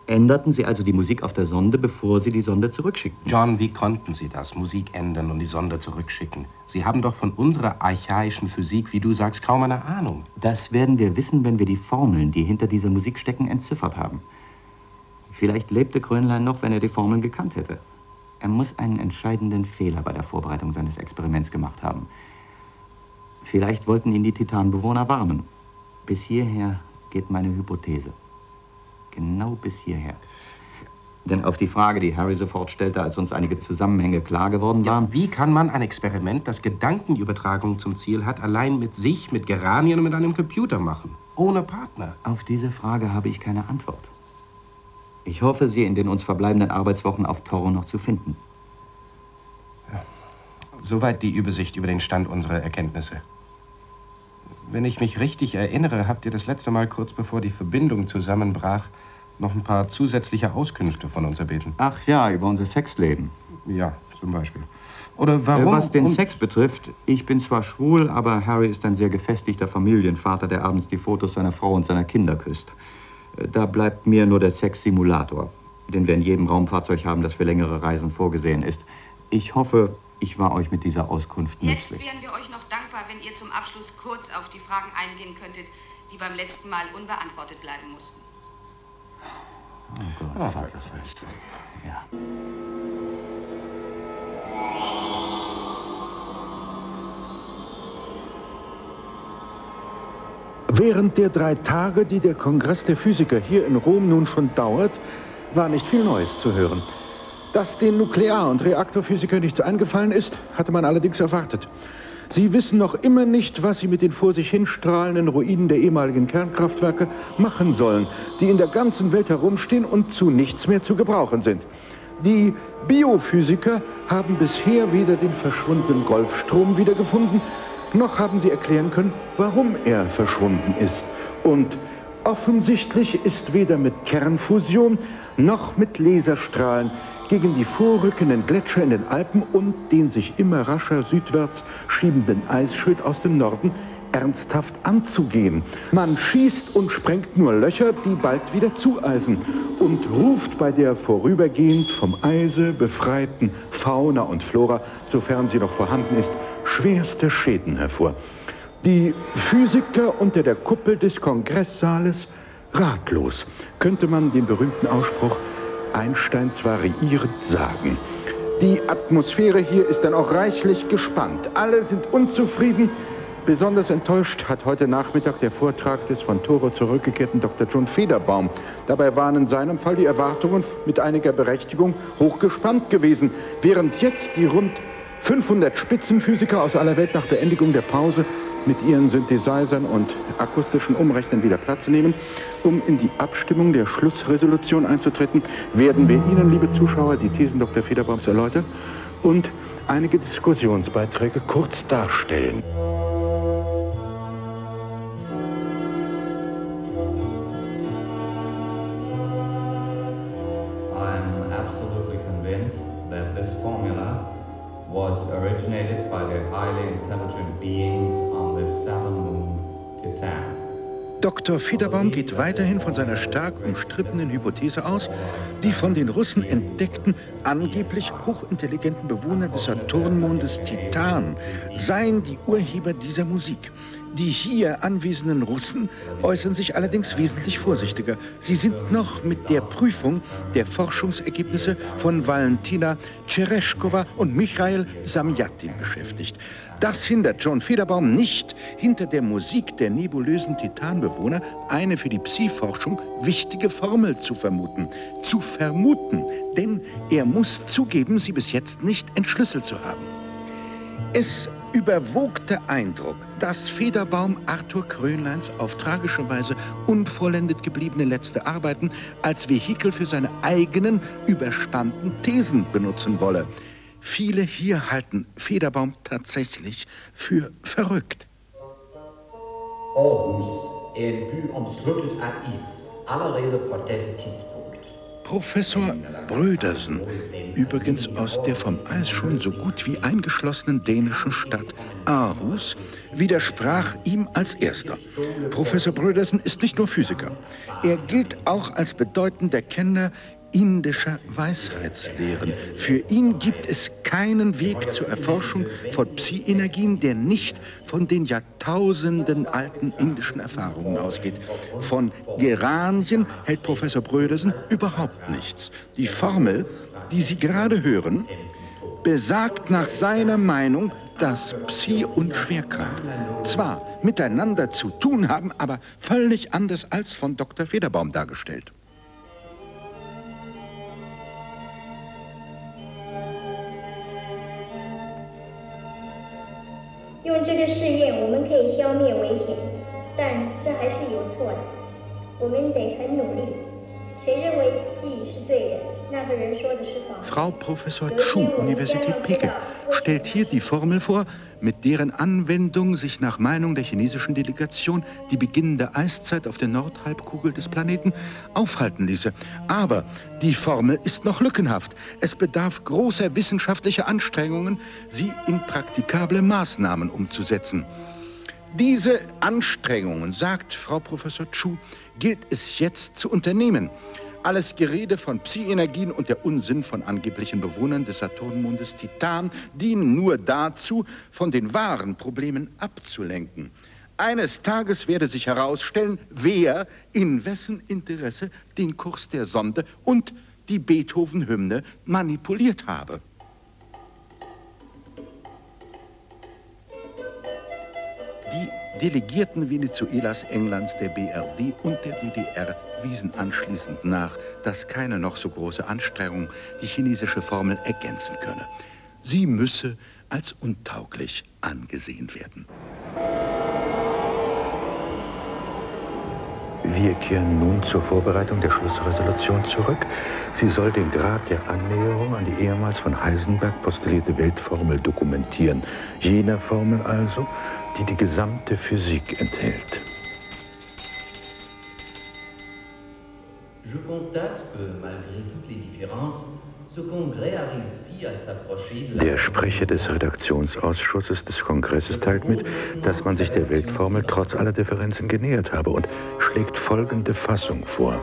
Änderten Sie also die Musik auf der Sonde, bevor Sie die Sonde zurückschickten? John, wie konnten Sie das? Musik ändern und die Sonde zurückschicken? Sie haben doch von unserer archaischen Physik, wie du sagst, kaum eine Ahnung. Das werden wir wissen, wenn wir die Formeln, die hinter dieser Musik stecken, entziffert haben. Vielleicht lebte Grönlein noch, wenn er die Formeln gekannt hätte. Er muss einen entscheidenden Fehler bei der Vorbereitung seines Experiments gemacht haben. Vielleicht wollten ihn die Titanbewohner warnen. Bis hierher geht meine Hypothese. Genau bis hierher. Denn auf die Frage, die Harry sofort stellte, als uns einige Zusammenhänge klar geworden waren... Ja, wie kann man ein Experiment, das Gedankenübertragung zum Ziel hat, allein mit sich, mit Geranien und mit einem Computer machen? Ohne Partner? Auf diese Frage habe ich keine Antwort. Ich hoffe, sie in den uns verbleibenden Arbeitswochen auf Toro noch zu finden. Ja. Soweit die Übersicht über den Stand unserer Erkenntnisse. Wenn ich mich richtig erinnere, habt ihr das letzte Mal, kurz bevor die Verbindung zusammenbrach, noch ein paar zusätzliche Auskünfte von uns erbeten. Ach ja, über unser Sexleben. Ja, zum Beispiel. Oder warum... Was den Sex betrifft, ich bin zwar schwul, aber Harry ist ein sehr gefestigter Familienvater, der abends die Fotos seiner Frau und seiner Kinder küsst. Da bleibt mir nur der Sex-Simulator, den wir in jedem Raumfahrzeug haben, das für längere Reisen vorgesehen ist. Ich hoffe, ich war euch mit dieser Auskunft nützlich. Jetzt wären wir euch noch dankbar, wenn ihr zum Abschluss kurz auf die Fragen eingehen könntet, die beim letzten Mal unbeantwortet bleiben mussten. Oh Gott, oh, fuck, das heißt. Ja. Während der drei Tage, die der Kongress der Physiker hier in Rom nun schon dauert, war nicht viel Neues zu hören. Dass den Nuklear- und Reaktorphysikern nichts eingefallen ist, hatte man allerdings erwartet. Sie wissen noch immer nicht, was sie mit den vor sich hinstrahlenden Ruinen der ehemaligen Kernkraftwerke machen sollen, die in der ganzen Welt herumstehen und zu nichts mehr zu gebrauchen sind. Die Biophysiker haben bisher weder den verschwundenen Golfstrom wiedergefunden, noch haben sie erklären können, warum er verschwunden ist. Und offensichtlich ist weder mit Kernfusion noch mit Laserstrahlen gegen die vorrückenden Gletscher in den Alpen und den sich immer rascher südwärts schiebenden Eisschild aus dem Norden ernsthaft anzugehen. Man schießt und sprengt nur Löcher, die bald wieder zueisen und ruft bei der vorübergehend vom Eise befreiten Fauna und Flora, sofern sie noch vorhanden ist, schwerste Schäden hervor. Die Physiker unter der Kuppel des Kongresssaales ratlos, könnte man den berühmten Ausspruch Einsteins variierend sagen. Die Atmosphäre hier ist dann auch reichlich gespannt. Alle sind unzufrieden. Besonders enttäuscht hat heute Nachmittag der Vortrag des von Toro zurückgekehrten Doktor John Federbaum. Dabei waren in seinem Fall die Erwartungen mit einiger Berechtigung hochgespannt gewesen, während jetzt die rund fünfhundert Spitzenphysiker aus aller Welt nach Beendigung der Pause mit ihren Synthesizern und akustischen Umrechnern wieder Platz nehmen, um in die Abstimmung der Schlussresolution einzutreten, werden wir Ihnen, liebe Zuschauer, die Thesen Doktor Federbaums erläutern und einige Diskussionsbeiträge kurz darstellen. I'm absolutely convinced that this formula was originated by the highly intelligent beings on the southern moon, Titan. Doktor Federbaum geht weiterhin von seiner stark umstrittenen Hypothese aus, die von den Russen entdeckten, angeblich hochintelligenten Bewohner des Saturnmondes Titan seien die Urheber dieser Musik. Die hier anwesenden Russen äußern sich allerdings wesentlich vorsichtiger. Sie sind noch mit der Prüfung der Forschungsergebnisse von Valentina Tereshkova und Michail Samjatin beschäftigt. Das hindert John Federbaum nicht, hinter der Musik der nebulösen Titanbewohner eine für die Psi-Forschung wichtige Formel zu vermuten. Zu vermuten, denn er muss zugeben, sie bis jetzt nicht entschlüsselt zu haben. Es überwog der Eindruck, dass Federbaum Arthur Grönleins auf tragische Weise unvollendet gebliebene letzte Arbeiten als Vehikel für seine eigenen überspannten Thesen benutzen wolle. Viele hier halten Federbaum tatsächlich für verrückt. Aarhus er en by omsluttet af is allerede på dette tidspunkt. Professor Brødersen, übrigens aus der vom Eis schon so gut wie eingeschlossenen dänischen Stadt Aarhus, widersprach ihm als erster. Professor Brødersen ist nicht nur Physiker. Er gilt auch als bedeutender Kenner indischer Weisheitslehren. Für ihn gibt es keinen Weg zur Erforschung von Psi-Energien, der nicht von den Jahrtausenden alten indischen Erfahrungen ausgeht. Von Geranien hält Professor Brødersen überhaupt nichts. Die Formel, die Sie gerade hören, besagt nach seiner Meinung, dass Psi und Schwerkraft zwar miteinander zu tun haben, aber völlig anders als von Doktor Federbaum dargestellt. Frau Professor Chu, Universität Peking, stellt hier die Formel vor, mit deren Anwendung sich nach Meinung der chinesischen Delegation die beginnende Eiszeit auf der Nordhalbkugel des Planeten aufhalten ließe. Aber die Formel ist noch lückenhaft. Es bedarf großer wissenschaftlicher Anstrengungen, sie in praktikable Maßnahmen umzusetzen. Diese Anstrengungen, sagt Frau Professor Chu, gilt es jetzt zu unternehmen. Alles Gerede von Psi-Energien und der Unsinn von angeblichen Bewohnern des Saturnmondes Titan dienen nur dazu, von den wahren Problemen abzulenken. Eines Tages werde sich herausstellen, wer in wessen Interesse den Kurs der Sonde und die Beethoven-Hymne manipuliert habe. Die Delegierten Venezuelas, Englands, der B R D und der D D R wiesen anschließend nach, dass keine noch so große Anstrengung die chinesische Formel ergänzen könne. Sie müsse als untauglich angesehen werden. Wir kehren nun zur Vorbereitung der Schlussresolution zurück. Sie soll den Grad der Annäherung an die ehemals von Heisenberg postulierte Weltformel dokumentieren. Jene Formel also, die die gesamte Physik enthält. Je constate que malgré toutes les différences, ce congrès a réussi à s'approcher de la... Der Sprecher des Redaktionsausschusses des Kongresses teilt mit, dass man sich der Weltformel trotz aller Differenzen genähert habe und schlägt folgende Fassung vor.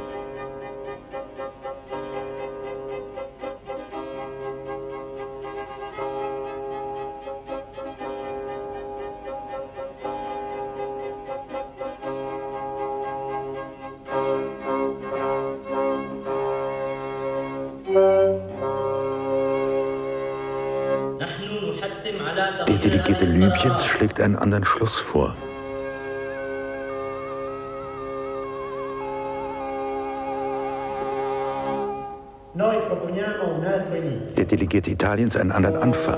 Der Delegierte Libyens schlägt einen anderen Schluss vor. Der Delegierte Italiens einen anderen Anfang.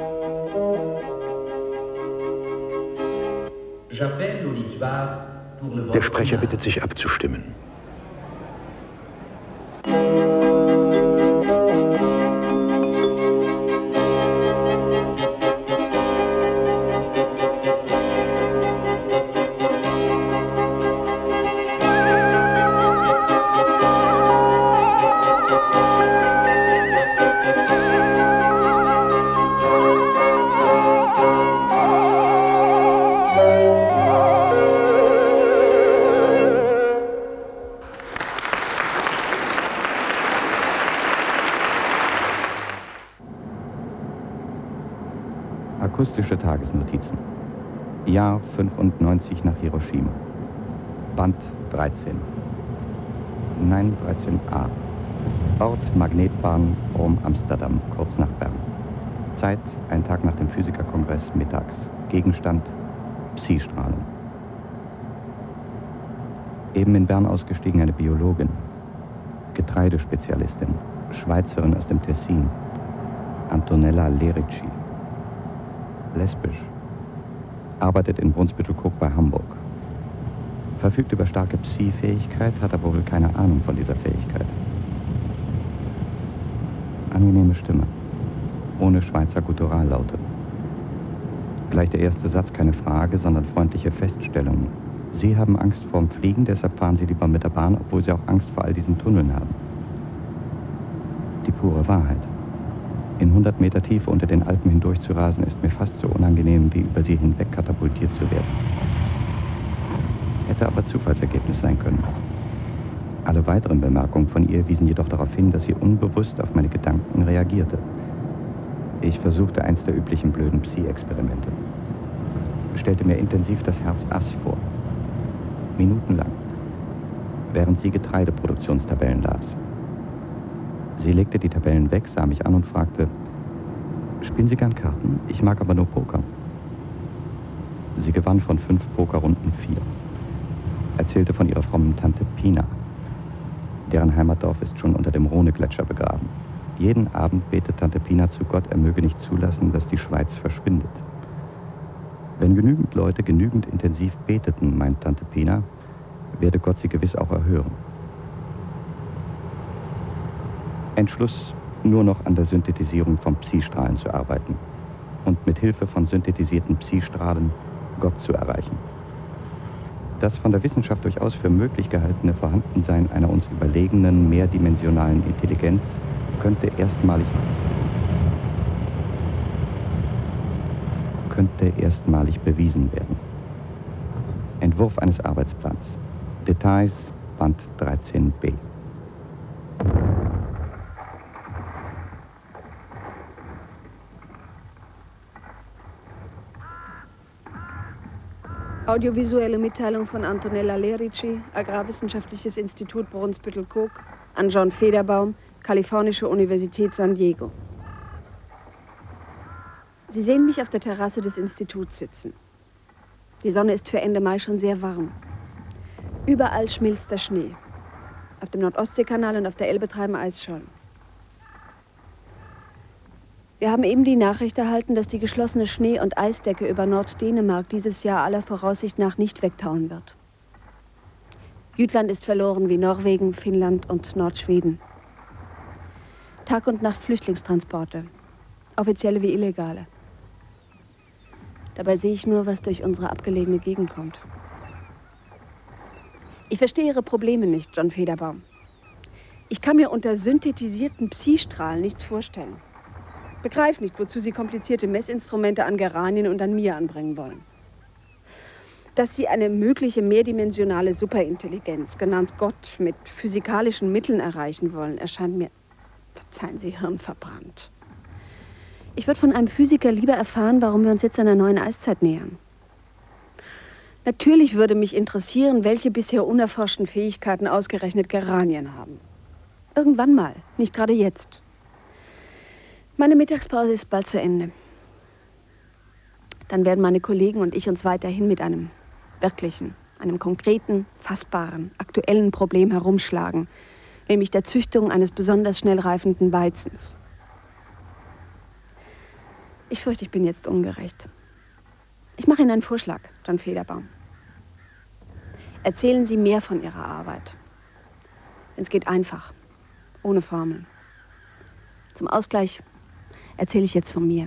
Der Sprecher bittet sich abzustimmen. Akustische Tagesnotizen. Jahr fünfundneunzig nach Hiroshima. Band dreizehn. Nein, dreizehn a. Ort Magnetbahn Rom-Amsterdam, kurz nach Bern. Zeit, ein Tag nach dem Physikerkongress, mittags. Gegenstand, Psi-Strahlung. Eben in Bern ausgestiegen eine Biologin. Getreidespezialistin, Schweizerin aus dem Tessin. Antonella Lerici. Lesbisch. Arbeitet in Brunsbüttel-Koog bei Hamburg. Verfügt über starke Psi-Fähigkeit, hat aber wohl keine Ahnung von dieser Fähigkeit. Angenehme Stimme. Ohne Schweizer Gutturallaute. Gleich der erste Satz keine Frage, sondern freundliche Feststellungen. Sie haben Angst vorm Fliegen, deshalb fahren Sie lieber mit der Bahn, obwohl Sie auch Angst vor all diesen Tunneln haben. pure Wahrheit. In hundert Meter Tiefe unter den Alpen hindurch zu rasen, ist mir fast so unangenehm, wie über sie hinweg katapultiert zu werden. Hätte aber Zufallsergebnis sein können. Alle weiteren Bemerkungen von ihr wiesen jedoch darauf hin, dass sie unbewusst auf meine Gedanken reagierte. Ich versuchte eins der üblichen blöden Psi-Experimente. Stellte mir intensiv das Herz Ass vor. Minutenlang. Während sie Getreideproduktionstabellen las. Sie legte die Tabellen weg, sah mich an und fragte, spielen Sie gern Karten? Ich mag aber nur Poker. Sie gewann von fünf Pokerrunden vier. Erzählte von ihrer frommen Tante Pina. Deren Heimatdorf ist schon unter dem Rhone-Gletscher begraben. Jeden Abend betet Tante Pina zu Gott, er möge nicht zulassen, dass die Schweiz verschwindet. Wenn genügend Leute genügend intensiv beteten, meint Tante Pina, werde Gott sie gewiss auch erhören. Entschluss, nur noch an der Synthetisierung von Psi-Strahlen zu arbeiten und mit Hilfe von synthetisierten Psi-Strahlen Gott zu erreichen. Das von der Wissenschaft durchaus für möglich gehaltene Vorhandensein einer uns überlegenen, mehrdimensionalen Intelligenz könnte erstmalig, könnte erstmalig bewiesen werden. Entwurf eines Arbeitsplans. Details, Band dreizehn b. Audiovisuelle Mitteilung von Antonella Lerici, Agrarwissenschaftliches Institut Brunsbüttel-Koog, an John Federbaum, Kalifornische Universität San Diego. Sie sehen mich auf der Terrasse des Instituts sitzen. Die Sonne ist für Ende Mai schon sehr warm. Überall schmilzt der Schnee. Auf dem Nordostseekanal und auf der Elbe treiben Eisschollen. Wir haben eben die Nachricht erhalten, dass die geschlossene Schnee- und Eisdecke über Norddänemark dieses Jahr aller Voraussicht nach nicht wegtauen wird. Jütland ist verloren wie Norwegen, Finnland und Nordschweden. Tag und Nacht Flüchtlingstransporte, offizielle wie illegale. Dabei sehe ich nur, was durch unsere abgelegene Gegend kommt. Ich verstehe Ihre Probleme nicht, John Federbaum. Ich kann mir unter synthetisierten Psi-Strahlen nichts vorstellen. Begreife nicht, wozu Sie komplizierte Messinstrumente an Geranien und an mir anbringen wollen. Dass Sie eine mögliche mehrdimensionale Superintelligenz, genannt Gott, mit physikalischen Mitteln erreichen wollen, erscheint mir, verzeihen Sie, hirnverbrannt. Ich würde von einem Physiker lieber erfahren, warum wir uns jetzt einer neuen Eiszeit nähern. Natürlich würde mich interessieren, welche bisher unerforschten Fähigkeiten ausgerechnet Geranien haben. Irgendwann mal, nicht gerade jetzt. Meine Mittagspause ist bald zu Ende. Dann werden meine Kollegen und ich uns weiterhin mit einem wirklichen, einem konkreten, fassbaren, aktuellen Problem herumschlagen, nämlich der Züchtung eines besonders schnell reifenden Weizens. Ich fürchte, ich bin jetzt ungerecht. Ich mache Ihnen einen Vorschlag, John Federbaum. Erzählen Sie mehr von Ihrer Arbeit. Es geht einfach, ohne Formeln. Zum Ausgleich erzähle ich jetzt von mir.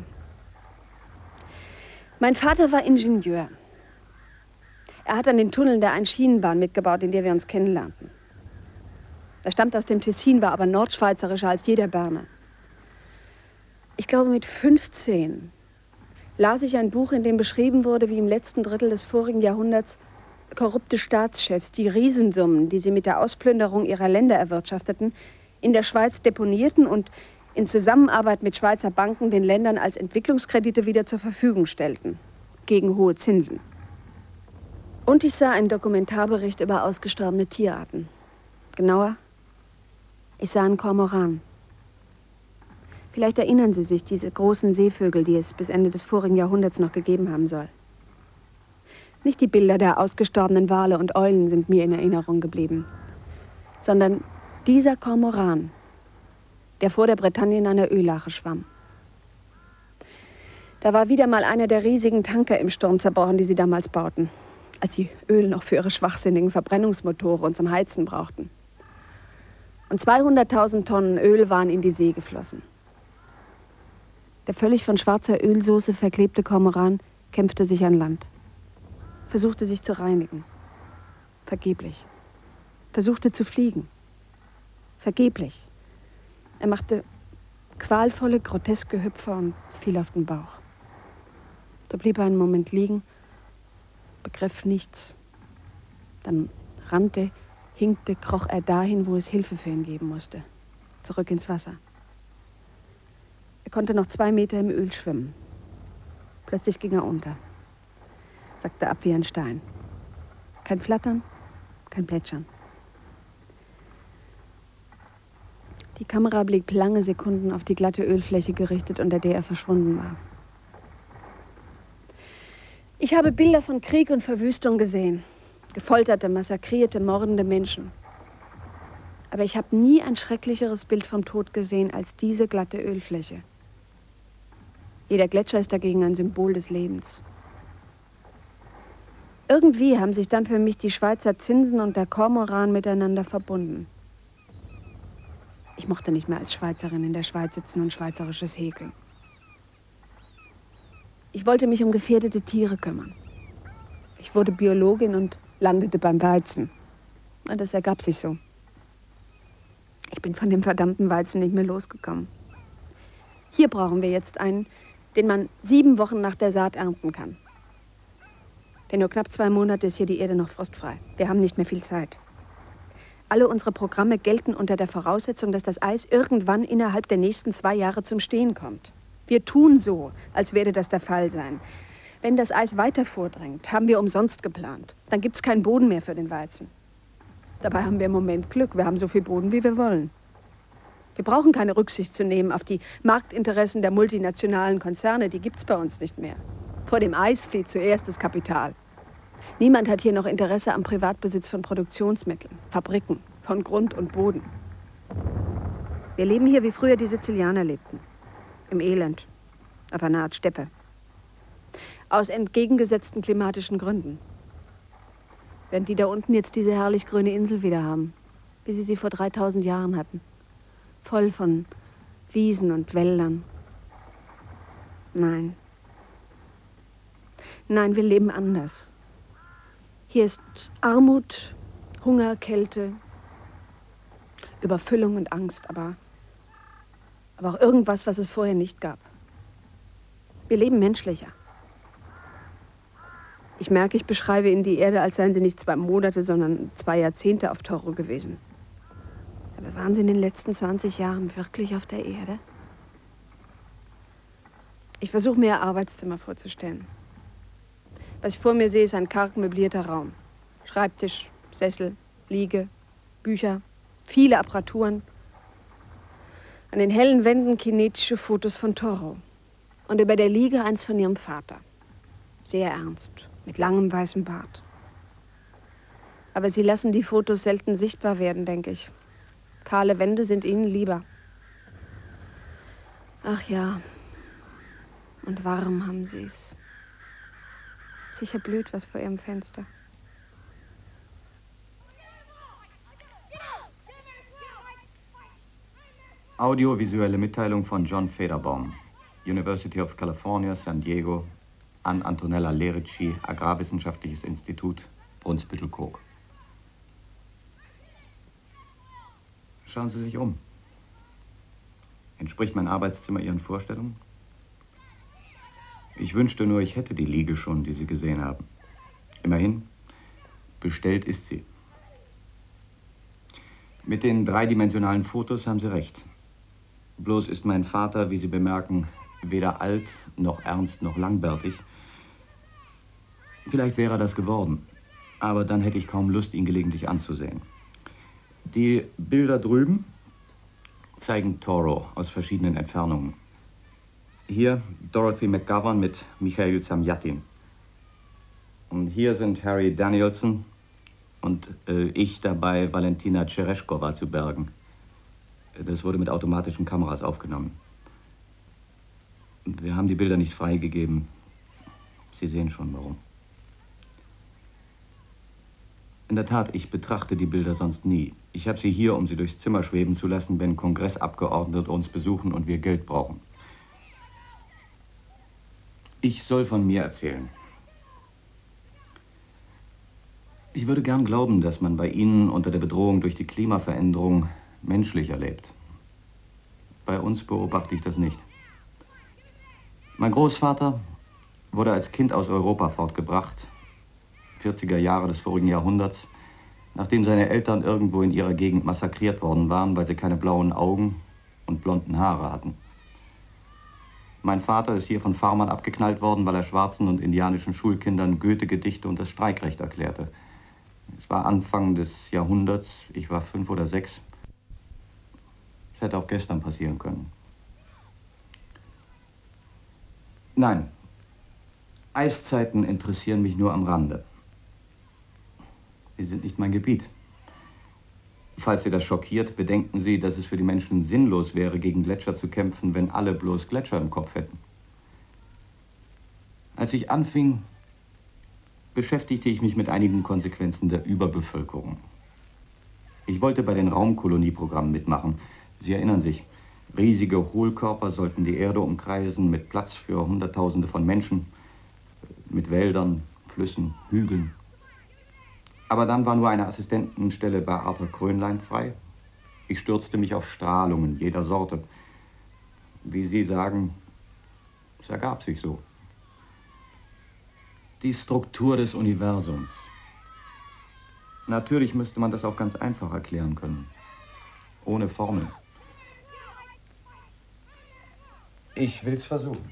Mein Vater war Ingenieur. Er hat an den Tunneln der Einschienenbahn mitgebaut, in der wir uns kennenlernten. Er stammt aus dem Tessin, war aber nordschweizerischer als jeder Berner. Ich glaube, mit fünfzehn las ich ein Buch, in dem beschrieben wurde, wie im letzten Drittel des vorigen Jahrhunderts korrupte Staatschefs die Riesensummen, die sie mit der Ausplünderung ihrer Länder erwirtschafteten, in der Schweiz deponierten und in Zusammenarbeit mit Schweizer Banken den Ländern als Entwicklungskredite wieder zur Verfügung stellten, gegen hohe Zinsen. Und ich sah einen Dokumentarbericht über ausgestorbene Tierarten. Genauer, ich sah einen Kormoran. Vielleicht erinnern Sie sich, diese großen Seevögel, die es bis Ende des vorigen Jahrhunderts noch gegeben haben soll. Nicht die Bilder der ausgestorbenen Wale und Eulen sind mir in Erinnerung geblieben, sondern dieser Kormoran, der vor der Bretagne in einer Öllache schwamm. Da war wieder mal einer der riesigen Tanker im Sturm zerbrochen, die sie damals bauten, als sie Öl noch für ihre schwachsinnigen Verbrennungsmotore und zum Heizen brauchten. Und zweihunderttausend Tonnen Öl waren in die See geflossen. Der völlig von schwarzer Ölsoße verklebte Kormoran kämpfte sich an Land, versuchte sich zu reinigen, vergeblich, versuchte zu fliegen, vergeblich. Er machte qualvolle, groteske Hüpfer und fiel auf den Bauch. Da blieb er einen Moment liegen, begriff nichts. Dann rannte, hinkte, kroch er dahin, wo es Hilfe für ihn geben musste. Zurück ins Wasser. Er konnte noch zwei Meter im Öl schwimmen. Plötzlich ging er unter. Sackte ab wie ein Stein. Kein Flattern, kein Plätschern. Die Kamera blieb lange Sekunden auf die glatte Ölfläche gerichtet, unter der er verschwunden war. Ich habe Bilder von Krieg und Verwüstung gesehen. Gefolterte, massakrierte, mordende Menschen. Aber ich habe nie ein schrecklicheres Bild vom Tod gesehen als diese glatte Ölfläche. Jeder Gletscher ist dagegen ein Symbol des Lebens. Irgendwie haben sich dann für mich die Schweizer Zinsen und der Kormoran miteinander verbunden. Ich mochte nicht mehr als Schweizerin in der Schweiz sitzen und schweizerisches häkeln. Ich wollte mich um gefährdete Tiere kümmern. Ich wurde Biologin und landete beim Weizen. Und das ergab sich so. Ich bin von dem verdammten Weizen nicht mehr losgekommen. Hier brauchen wir jetzt einen, den man sieben Wochen nach der Saat ernten kann. Denn nur knapp zwei Monate ist hier die Erde noch frostfrei. Wir haben nicht mehr viel Zeit. Alle unsere Programme gelten unter der Voraussetzung, dass das Eis irgendwann innerhalb der nächsten zwei Jahre zum Stehen kommt. Wir tun so, als werde das der Fall sein. Wenn das Eis weiter vordringt, haben wir umsonst geplant. Dann gibt es keinen Boden mehr für den Weizen. Dabei haben wir im Moment Glück. Wir haben so viel Boden, wie wir wollen. Wir brauchen keine Rücksicht zu nehmen auf die Marktinteressen der multinationalen Konzerne. Die gibt es bei uns nicht mehr. Vor dem Eis flieht zuerst das Kapital. Niemand hat hier noch Interesse am Privatbesitz von Produktionsmitteln, Fabriken, von Grund und Boden. Wir leben hier, wie früher die Sizilianer lebten. Im Elend, auf einer Art Steppe. Aus entgegengesetzten klimatischen Gründen. Während die da unten jetzt diese herrlich grüne Insel wieder haben, wie sie sie vor dreitausend Jahren hatten. Voll von Wiesen und Wäldern. Nein. Nein, wir leben anders. Hier ist Armut, Hunger, Kälte, Überfüllung und Angst, aber, aber auch irgendwas, was es vorher nicht gab. Wir leben menschlicher. Ich merke, ich beschreibe Ihnen die Erde, als seien sie nicht zwei Monate, sondern zwei Jahrzehnte auf Toro gewesen. Aber waren Sie in den letzten zwanzig Jahren wirklich auf der Erde? Ich versuche mir Ihr Arbeitszimmer vorzustellen. Was ich vor mir sehe, ist ein karg möblierter Raum. Schreibtisch, Sessel, Liege, Bücher, viele Apparaturen. An den hellen Wänden kinetische Fotos von Toro. Und über der Liege eins von ihrem Vater. Sehr ernst, mit langem weißem Bart. Aber sie lassen die Fotos selten sichtbar werden, denke ich. Kahle Wände sind ihnen lieber. Ach ja, und warm haben sie es. Sicher blüht was vor ihrem Fenster. Audiovisuelle Mitteilung von John Federbaum, University of California, San Diego, an Antonella Lerici, Agrarwissenschaftliches Institut, Brunsbüttel-Koog. Schauen Sie sich um. Entspricht mein Arbeitszimmer Ihren Vorstellungen? Ich wünschte nur, ich hätte die Liege schon, die Sie gesehen haben. Immerhin, bestellt ist sie. Mit den dreidimensionalen Fotos haben Sie recht. Bloß ist mein Vater, wie Sie bemerken, weder alt, noch ernst, noch langbärtig. Vielleicht wäre er das geworden, aber dann hätte ich kaum Lust, ihn gelegentlich anzusehen. Die Bilder drüben zeigen Toro aus verschiedenen Entfernungen. Hier Dorothy McGovern mit Michael Zamjatin. Und hier sind Harry Danielson und äh, ich dabei, Valentina Tereshkova zu bergen. Das wurde mit automatischen Kameras aufgenommen. Wir haben die Bilder nicht freigegeben. Sie sehen schon, warum. In der Tat, ich betrachte die Bilder sonst nie. Ich habe sie hier, um sie durchs Zimmer schweben zu lassen, wenn Kongressabgeordnete uns besuchen und wir Geld brauchen. Ich soll von mir erzählen. Ich würde gern glauben, dass man bei Ihnen unter der Bedrohung durch die Klimaveränderung menschlicher lebt. Bei uns beobachte ich das nicht. Mein Großvater wurde als Kind aus Europa fortgebracht, vierziger Jahre des vorigen Jahrhunderts, nachdem seine Eltern irgendwo in ihrer Gegend massakriert worden waren, weil sie keine blauen Augen und blonden Haare hatten. Mein Vater ist hier von Farmern abgeknallt worden, weil er schwarzen und indianischen Schulkindern Goethe-Gedichte und das Streikrecht erklärte. Es war Anfang des Jahrhunderts, ich war fünf oder sechs. Es hätte auch gestern passieren können. Nein, Eiszeiten interessieren mich nur am Rande. Sie sind nicht mein Gebiet. Falls Sie das schockiert, bedenken Sie, dass es für die Menschen sinnlos wäre, gegen Gletscher zu kämpfen, wenn alle bloß Gletscher im Kopf hätten. Als ich anfing, beschäftigte ich mich mit einigen Konsequenzen der Überbevölkerung. Ich wollte bei den Raumkolonieprogrammen mitmachen. Sie erinnern sich, riesige Hohlkörper sollten die Erde umkreisen mit Platz für Hunderttausende von Menschen, mit Wäldern, Flüssen, Hügeln. Aber dann war nur eine Assistentenstelle bei Arthur Krönlein frei. Ich stürzte mich auf Strahlungen jeder Sorte. Wie Sie sagen, es ergab sich so. Die Struktur des Universums. Natürlich müsste man das auch ganz einfach erklären können. Ohne Formel. Ich will's versuchen.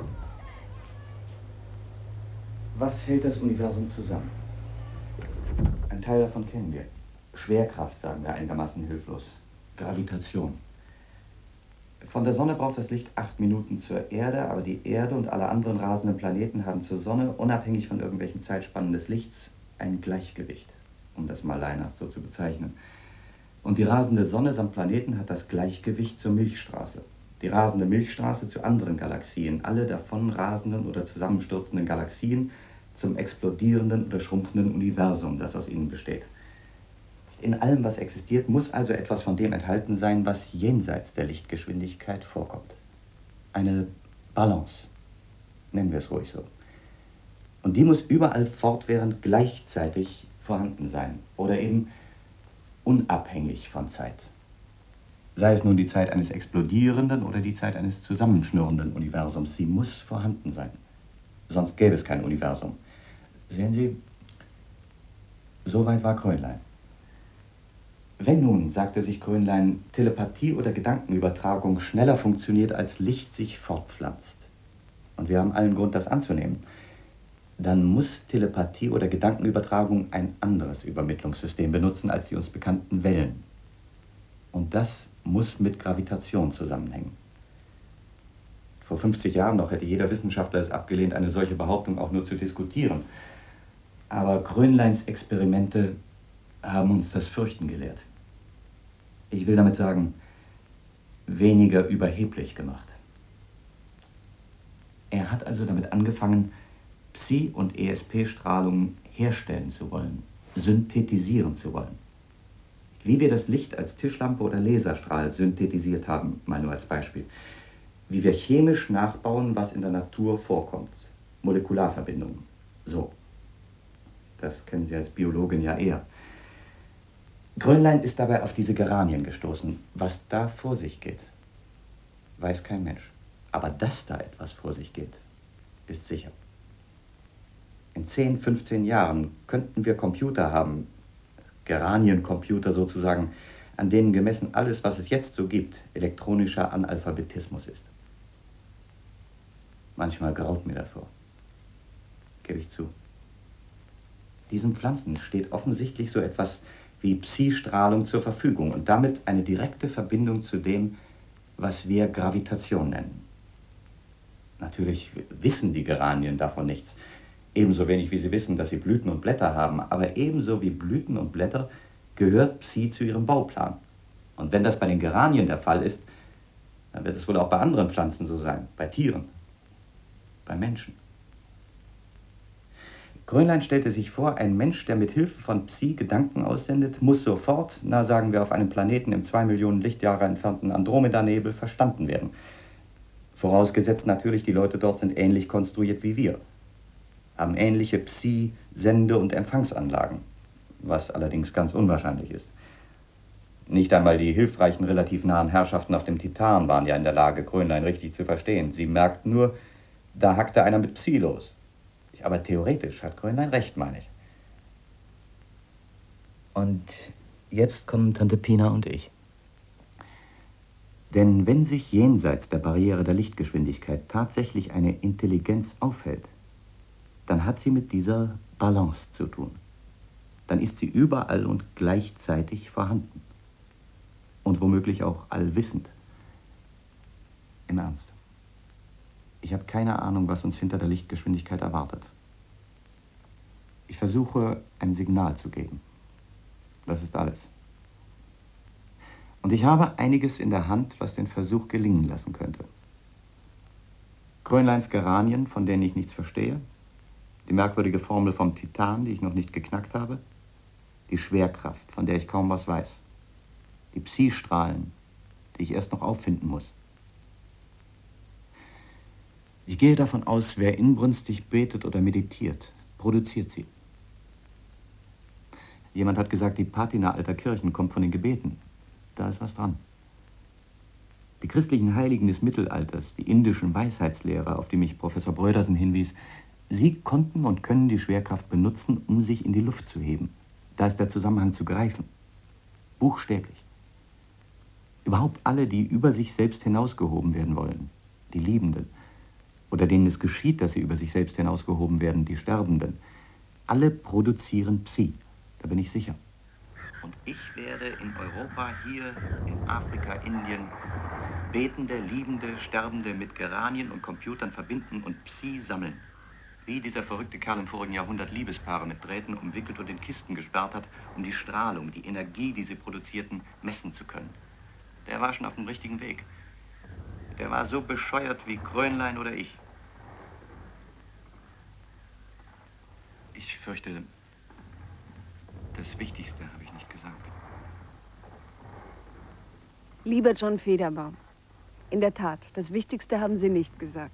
Was hält das Universum zusammen? Ein Teil davon kennen wir. Schwerkraft, sagen wir einigermaßen hilflos. Gravitation. Von der Sonne braucht das Licht acht Minuten zur Erde, aber die Erde und alle anderen rasenden Planeten haben zur Sonne, unabhängig von irgendwelchen Zeitspannen des Lichts, ein Gleichgewicht, um das mal laienhaft so zu bezeichnen. Und die rasende Sonne samt Planeten hat das Gleichgewicht zur Milchstraße. Die rasende Milchstraße zu anderen Galaxien, alle davon rasenden oder zusammenstürzenden Galaxien zum explodierenden oder schrumpfenden Universum, das aus ihnen besteht. In allem, was existiert, muss also etwas von dem enthalten sein, was jenseits der Lichtgeschwindigkeit vorkommt. Eine Balance, nennen wir es ruhig so. Und die muss überall fortwährend gleichzeitig vorhanden sein oder eben unabhängig von Zeit. Sei es nun die Zeit eines explodierenden oder die Zeit eines zusammenschnurrenden Universums, sie muss vorhanden sein. Sonst gäbe es kein Universum. Sehen Sie, so weit war Krönlein. Wenn nun, sagte sich Krönlein, Telepathie oder Gedankenübertragung schneller funktioniert, als Licht sich fortpflanzt, und wir haben allen Grund, das anzunehmen, dann muss Telepathie oder Gedankenübertragung ein anderes Übermittlungssystem benutzen als die uns bekannten Wellen. Und das muss mit Gravitation zusammenhängen. Vor fünfzig Jahren noch hätte jeder Wissenschaftler es abgelehnt, eine solche Behauptung auch nur zu diskutieren. Aber Krönleins Experimente haben uns das Fürchten gelehrt. Ich will damit sagen, weniger überheblich gemacht. Er hat also damit angefangen, Psi- und E S P-Strahlung herstellen zu wollen, synthetisieren zu wollen. Wie wir das Licht als Tischlampe oder Laserstrahl synthetisiert haben, mal nur als Beispiel. Wie wir chemisch nachbauen, was in der Natur vorkommt. Molekularverbindungen. So. Das kennen Sie als Biologin ja eher. Krönlein ist dabei auf diese Geranien gestoßen. Was da vor sich geht, weiß kein Mensch. Aber dass da etwas vor sich geht, ist sicher. In zehn, fünfzehn Jahren könnten wir Computer haben, Geranien-Computer sozusagen, an denen gemessen alles, was es jetzt so gibt, elektronischer Analphabetismus ist. Manchmal graut mir davor, gebe ich zu. Diesen Pflanzen steht offensichtlich so etwas wie Psi-Strahlung zur Verfügung und damit eine direkte Verbindung zu dem, was wir Gravitation nennen. Natürlich wissen die Geranien davon nichts, ebenso wenig wie sie wissen, dass sie Blüten und Blätter haben, aber ebenso wie Blüten und Blätter gehört Psi zu ihrem Bauplan. Und wenn das bei den Geranien der Fall ist, dann wird es wohl auch bei anderen Pflanzen so sein, bei Tieren, bei Menschen. Krönlein stellte sich vor, ein Mensch, der mit Hilfe von Psi Gedanken aussendet, muss sofort, na sagen wir auf einem Planeten im zwei Millionen Lichtjahre entfernten Andromeda-Nebel, verstanden werden. Vorausgesetzt natürlich, die Leute dort sind ähnlich konstruiert wie wir, haben ähnliche Psi-Sende- und Empfangsanlagen, was allerdings ganz unwahrscheinlich ist. Nicht einmal die hilfreichen, relativ nahen Herrschaften auf dem Titan waren ja in der Lage, Grönlein richtig zu verstehen. Sie merkten nur, da hackte einer mit Psi los. Aber theoretisch hat Grönlein recht, meine ich. Und jetzt kommen Tante Pina und ich. Denn wenn sich jenseits der Barriere der Lichtgeschwindigkeit tatsächlich eine Intelligenz aufhält, dann hat sie mit dieser Balance zu tun. Dann ist sie überall und gleichzeitig vorhanden. Und womöglich auch allwissend. Im Ernst. Ich habe keine Ahnung, was uns hinter der Lichtgeschwindigkeit erwartet. Ich versuche, ein Signal zu geben. Das ist alles. Und ich habe einiges in der Hand, was den Versuch gelingen lassen könnte. Grönleins Geranien, von denen ich nichts verstehe, die merkwürdige Formel vom Titan, die ich noch nicht geknackt habe, die Schwerkraft, von der ich kaum was weiß, die Psi-Strahlen, die ich erst noch auffinden muss. Ich gehe davon aus, wer inbrünstig betet oder meditiert, produziert sie. Jemand hat gesagt, die Patina alter Kirchen kommt von den Gebeten. Da ist was dran. Die christlichen Heiligen des Mittelalters, die indischen Weisheitslehrer, auf die mich Professor Brödersen hinwies, sie konnten und können die Schwerkraft benutzen, um sich in die Luft zu heben. Da ist der Zusammenhang zu greifen. Buchstäblich. Überhaupt alle, die über sich selbst hinausgehoben werden wollen, die Liebenden, oder denen es geschieht, dass sie über sich selbst hinausgehoben werden, die Sterbenden, alle produzieren Psi, da bin ich sicher. Und ich werde in Europa, hier, in Afrika, Indien, Betende, Liebende, Sterbende mit Geranien und Computern verbinden und Psi sammeln. Wie dieser verrückte Kerl im vorigen Jahrhundert Liebespaare mit Drähten umwickelt und in Kisten gesperrt hat, um die Strahlung, die Energie, die sie produzierten, messen zu können. Der war schon auf dem richtigen Weg. Der war so bescheuert wie Grönlein oder ich. Ich fürchte, das Wichtigste habe ich nicht gesagt. Lieber John Federbaum, in der Tat, das Wichtigste haben Sie nicht gesagt.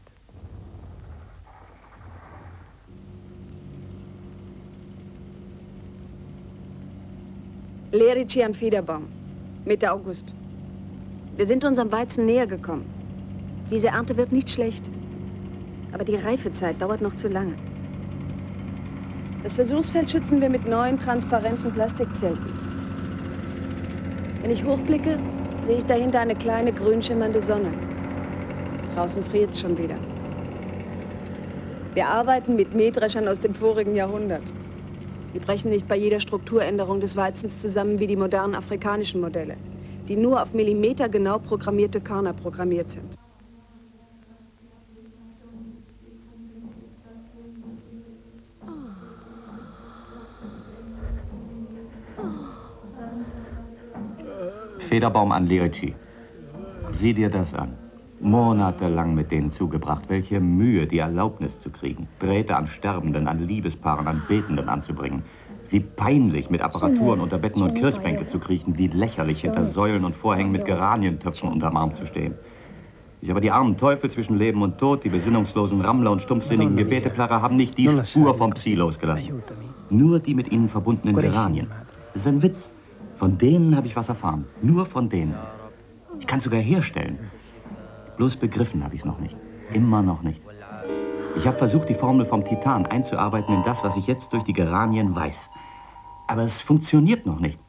Lerici Federbaum, Mitte August. Wir sind unserem Weizen näher gekommen. Diese Ernte wird nicht schlecht. Aber die Reifezeit dauert noch zu lange. Das Versuchsfeld schützen wir mit neuen, transparenten Plastikzelten. Wenn ich hochblicke, sehe ich dahinter eine kleine, grün schimmernde Sonne. Draußen friert es schon wieder. Wir arbeiten mit Mähdreschern aus dem vorigen Jahrhundert. Die brechen nicht bei jeder Strukturänderung des Weizens zusammen wie die modernen afrikanischen Modelle, die nur auf Millimeter genau programmierte Körner programmiert sind. Federbaum an Lerici. Sieh dir das an. Monatelang mit denen zugebracht. Welche Mühe, die Erlaubnis zu kriegen. Drähte an Sterbenden, an Liebespaaren, an Betenden anzubringen. Wie peinlich, mit Apparaturen unter Betten und Kirchbänke zu kriechen. Wie lächerlich, hinter Säulen und Vorhängen mit Geranientöpfen unterm Arm zu stehen. Ich aber die armen Teufel zwischen Leben und Tod, die besinnungslosen Rammler und stumpfsinnigen Gebeteplacher haben nicht die Spur vom Psi losgelassen. Nur die mit ihnen verbundenen Geranien. Das ist ein Witz. Von denen habe ich was erfahren. Nur von denen. Ich kann es sogar herstellen. Bloß begriffen habe ich es noch nicht. Immer noch nicht. Ich habe versucht, die Formel vom Titan einzuarbeiten in das, was ich jetzt durch die Geranien weiß. Aber es funktioniert noch nicht.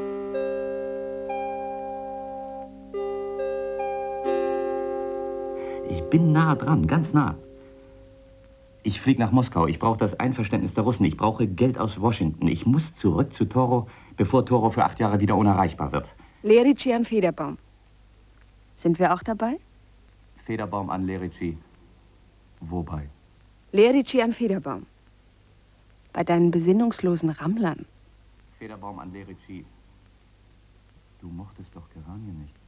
Ich bin nah dran, ganz nah. Ich fliege nach Moskau. Ich brauche das Einverständnis der Russen. Ich brauche Geld aus Washington. Ich muss zurück zu Toro, bevor Toro für acht Jahre wieder unerreichbar wird. Lerici an Federbaum. Sind wir auch dabei? Federbaum an Lerici. Wobei? Lerici an Federbaum. Bei deinen besinnungslosen Rammlern. Federbaum an Lerici. Du mochtest doch Geranien nicht.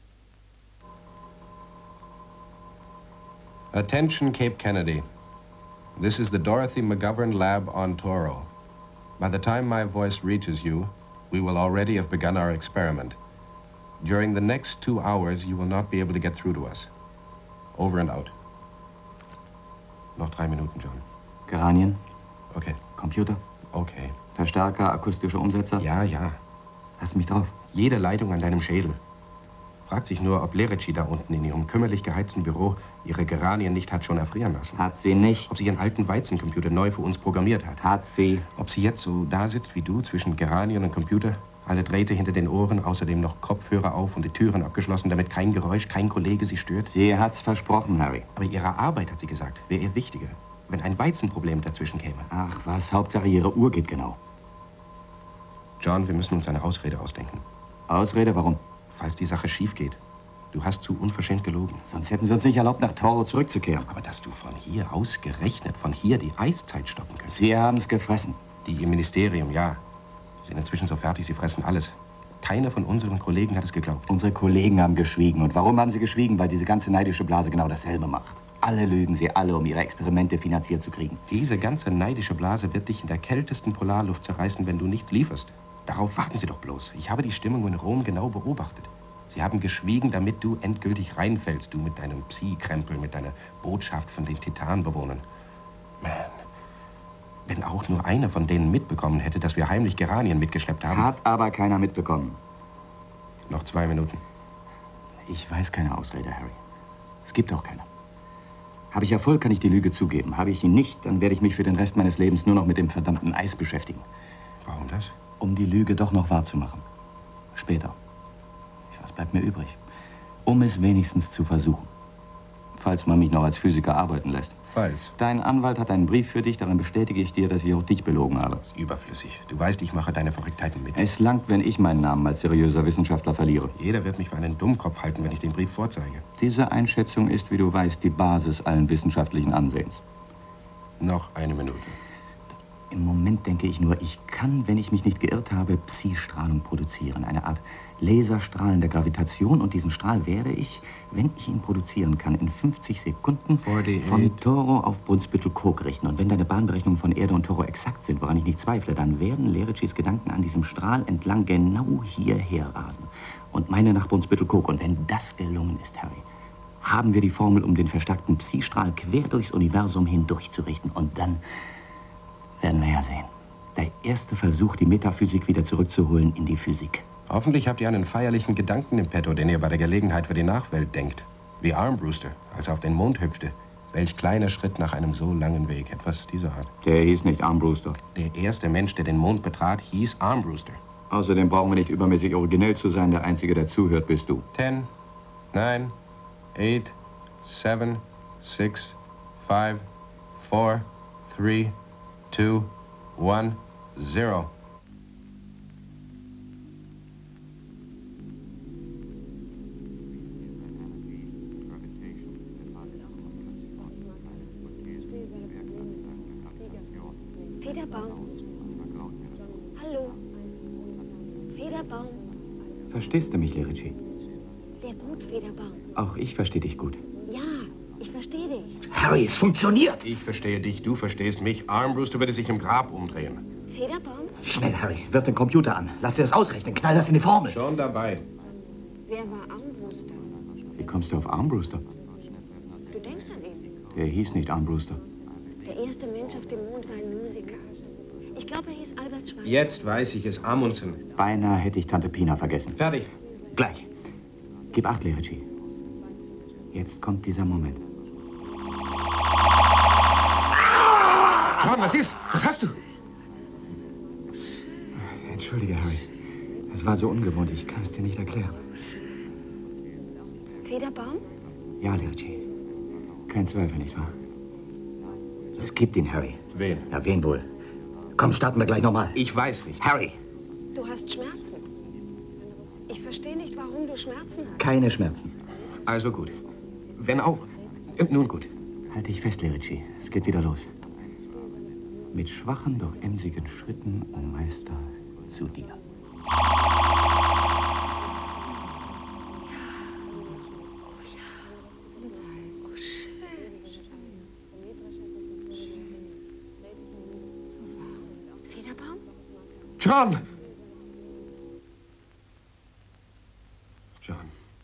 Attention, Cape Kennedy. This is the Dorothy McGovern Lab on Toro. By the time my voice reaches you, we will already have begun our experiment. During the next two hours, you will not be able to get through to us. Over and out. Noch drei Minuten, John. Geranien? Okay. Computer? Okay. Verstärker, akustische Umsetzer? Ja, ja. Hast du mich drauf? Jede Leitung an deinem Schädel. Fragt sich nur, ob Lerici da unten in ihrem kümmerlich geheizten Büro ihre Geranien nicht hat schon erfrieren lassen. Hat sie nicht. Ob sie ihren alten Weizencomputer neu für uns programmiert hat. Hat sie. Ob sie jetzt so da sitzt wie du, zwischen Geranien und Computer, alle Drähte hinter den Ohren, außerdem noch Kopfhörer auf und die Türen abgeschlossen, damit kein Geräusch, kein Kollege sie stört. Sie hat's versprochen, Harry. Aber ihre Arbeit, hat sie gesagt, wäre ihr wichtiger, wenn ein Weizenproblem dazwischen käme. Ach was, Hauptsache ihre Uhr geht genau. John, wir müssen uns eine Ausrede ausdenken. Ausrede? Warum? Falls die Sache schief geht. Du hast zu unverschämt gelogen. Sonst hätten sie uns nicht erlaubt, nach Toro zurückzukehren. Aber dass du von hier ausgerechnet, von hier die Eiszeit stoppen könntest. Sie haben's gefressen. Die im Ministerium, ja. Sie sind inzwischen so fertig, sie fressen alles. Keiner von unseren Kollegen hat es geglaubt. Unsere Kollegen haben geschwiegen. Und warum haben sie geschwiegen? Weil diese ganze neidische Blase genau dasselbe macht. Alle lügen sie, alle, um ihre Experimente finanziert zu kriegen. Diese ganze neidische Blase wird dich in der kältesten Polarluft zerreißen, wenn du nichts lieferst. Darauf warten sie doch bloß. Ich habe die Stimmung in Rom genau beobachtet. Sie haben geschwiegen, damit du endgültig reinfällst, du mit deinem Psi-Krempel, mit deiner Botschaft von den Titanbewohnern. Man, wenn auch nur einer von denen mitbekommen hätte, dass wir heimlich Geranien mitgeschleppt haben. Hat aber keiner mitbekommen. Noch zwei Minuten. Ich weiß keine Ausrede, Harry. Es gibt auch keine. Habe ich Erfolg, kann ich die Lüge zugeben. Habe ich ihn nicht, dann werde ich mich für den Rest meines Lebens nur noch mit dem verdammten Eis beschäftigen. Warum das? Um die Lüge doch noch wahrzumachen. Später. Was bleibt mir übrig? Um es wenigstens zu versuchen. Falls man mich noch als Physiker arbeiten lässt. Falls. Dein Anwalt hat einen Brief für dich, darin bestätige ich dir, dass ich auch dich belogen habe. Das ist überflüssig. Du weißt, ich mache deine Verrücktheiten mit. Es langt, wenn ich meinen Namen als seriöser Wissenschaftler verliere. Jeder wird mich für einen Dummkopf halten, wenn ich den Brief vorzeige. Diese Einschätzung ist, wie du weißt, die Basis allen wissenschaftlichen Ansehens. Noch eine Minute. Im Moment denke ich nur, ich kann, wenn ich mich nicht geirrt habe, Psi-Strahlung produzieren. Eine Art Laserstrahlen der Gravitation. Und diesen Strahl werde ich, wenn ich ihn produzieren kann, in fünfzig Sekunden von Toro auf Brunsbüttel-Kog richten. Und wenn deine Bahnberechnungen von Erde und Toro exakt sind, woran ich nicht zweifle, dann werden Lericis Gedanken an diesem Strahl entlang genau hierher rasen. Und meine nach Brunsbüttel-Kog. Und wenn das gelungen ist, Harry, haben wir die Formel, um den verstärkten Psi-Strahl quer durchs Universum hindurch zu richten. Und dann werden wir ja sehen. Der erste Versuch, die Metaphysik wieder zurückzuholen in die Physik. Hoffentlich habt ihr einen feierlichen Gedanken im Petto, den ihr bei der Gelegenheit für die Nachwelt denkt. Wie Armbruster, als er auf den Mond hüpfte. Welch kleiner Schritt nach einem so langen Weg. Etwas dieser Art. Der hieß nicht Armbruster. Der erste Mensch, der den Mond betrat, hieß Armbruster. Außerdem brauchen wir nicht übermäßig originell zu sein. Der Einzige, der zuhört, bist du. Ten, nine, eight, seven, six, five, four, three, two, one, zero. Federbaum. Hallo. Federbaum. Verstehst du mich, Lerici? Sehr gut, Federbaum. Auch ich verstehe dich gut. Ja, ich verstehe dich. Harry, es funktioniert! Ich verstehe dich, du verstehst mich. Armbruster würde sich im Grab umdrehen. Federbaum? Schnell, Harry, wirf den Computer an. Lass dir das ausrechnen. Knall das in die Formel. Schon dabei. Wer war Armbruster? Wie kommst du auf Armbruster? Du denkst an ihn. Der hieß nicht Armbruster. Der erste Mensch auf dem Mond war ein Musiker. Ich glaube, er hieß Albert Schweitzer. Jetzt weiß ich es, Amundsen. Beinahe hätte ich Tante Pina vergessen. Fertig. Gleich. Gib acht, Lerici. Jetzt kommt dieser Moment. John, was ist? Was hast du? Entschuldige, Harry. Es war so ungewohnt. Ich kann es dir nicht erklären. Federbaum? Ja, Lerici. Kein Zweifel, nicht wahr? Es gibt ihn, Harry. Wen? Ja, wen wohl? Komm, starten wir gleich nochmal. Ich weiß nicht. Harry! Du hast Schmerzen. Ich verstehe nicht, warum du Schmerzen hast. Keine Schmerzen. Also gut. Wenn auch. Nun gut. Halt dich fest, Lerici. Es geht wieder los. Mit schwachen, doch emsigen Schritten, o Meister, zu dir. John! John.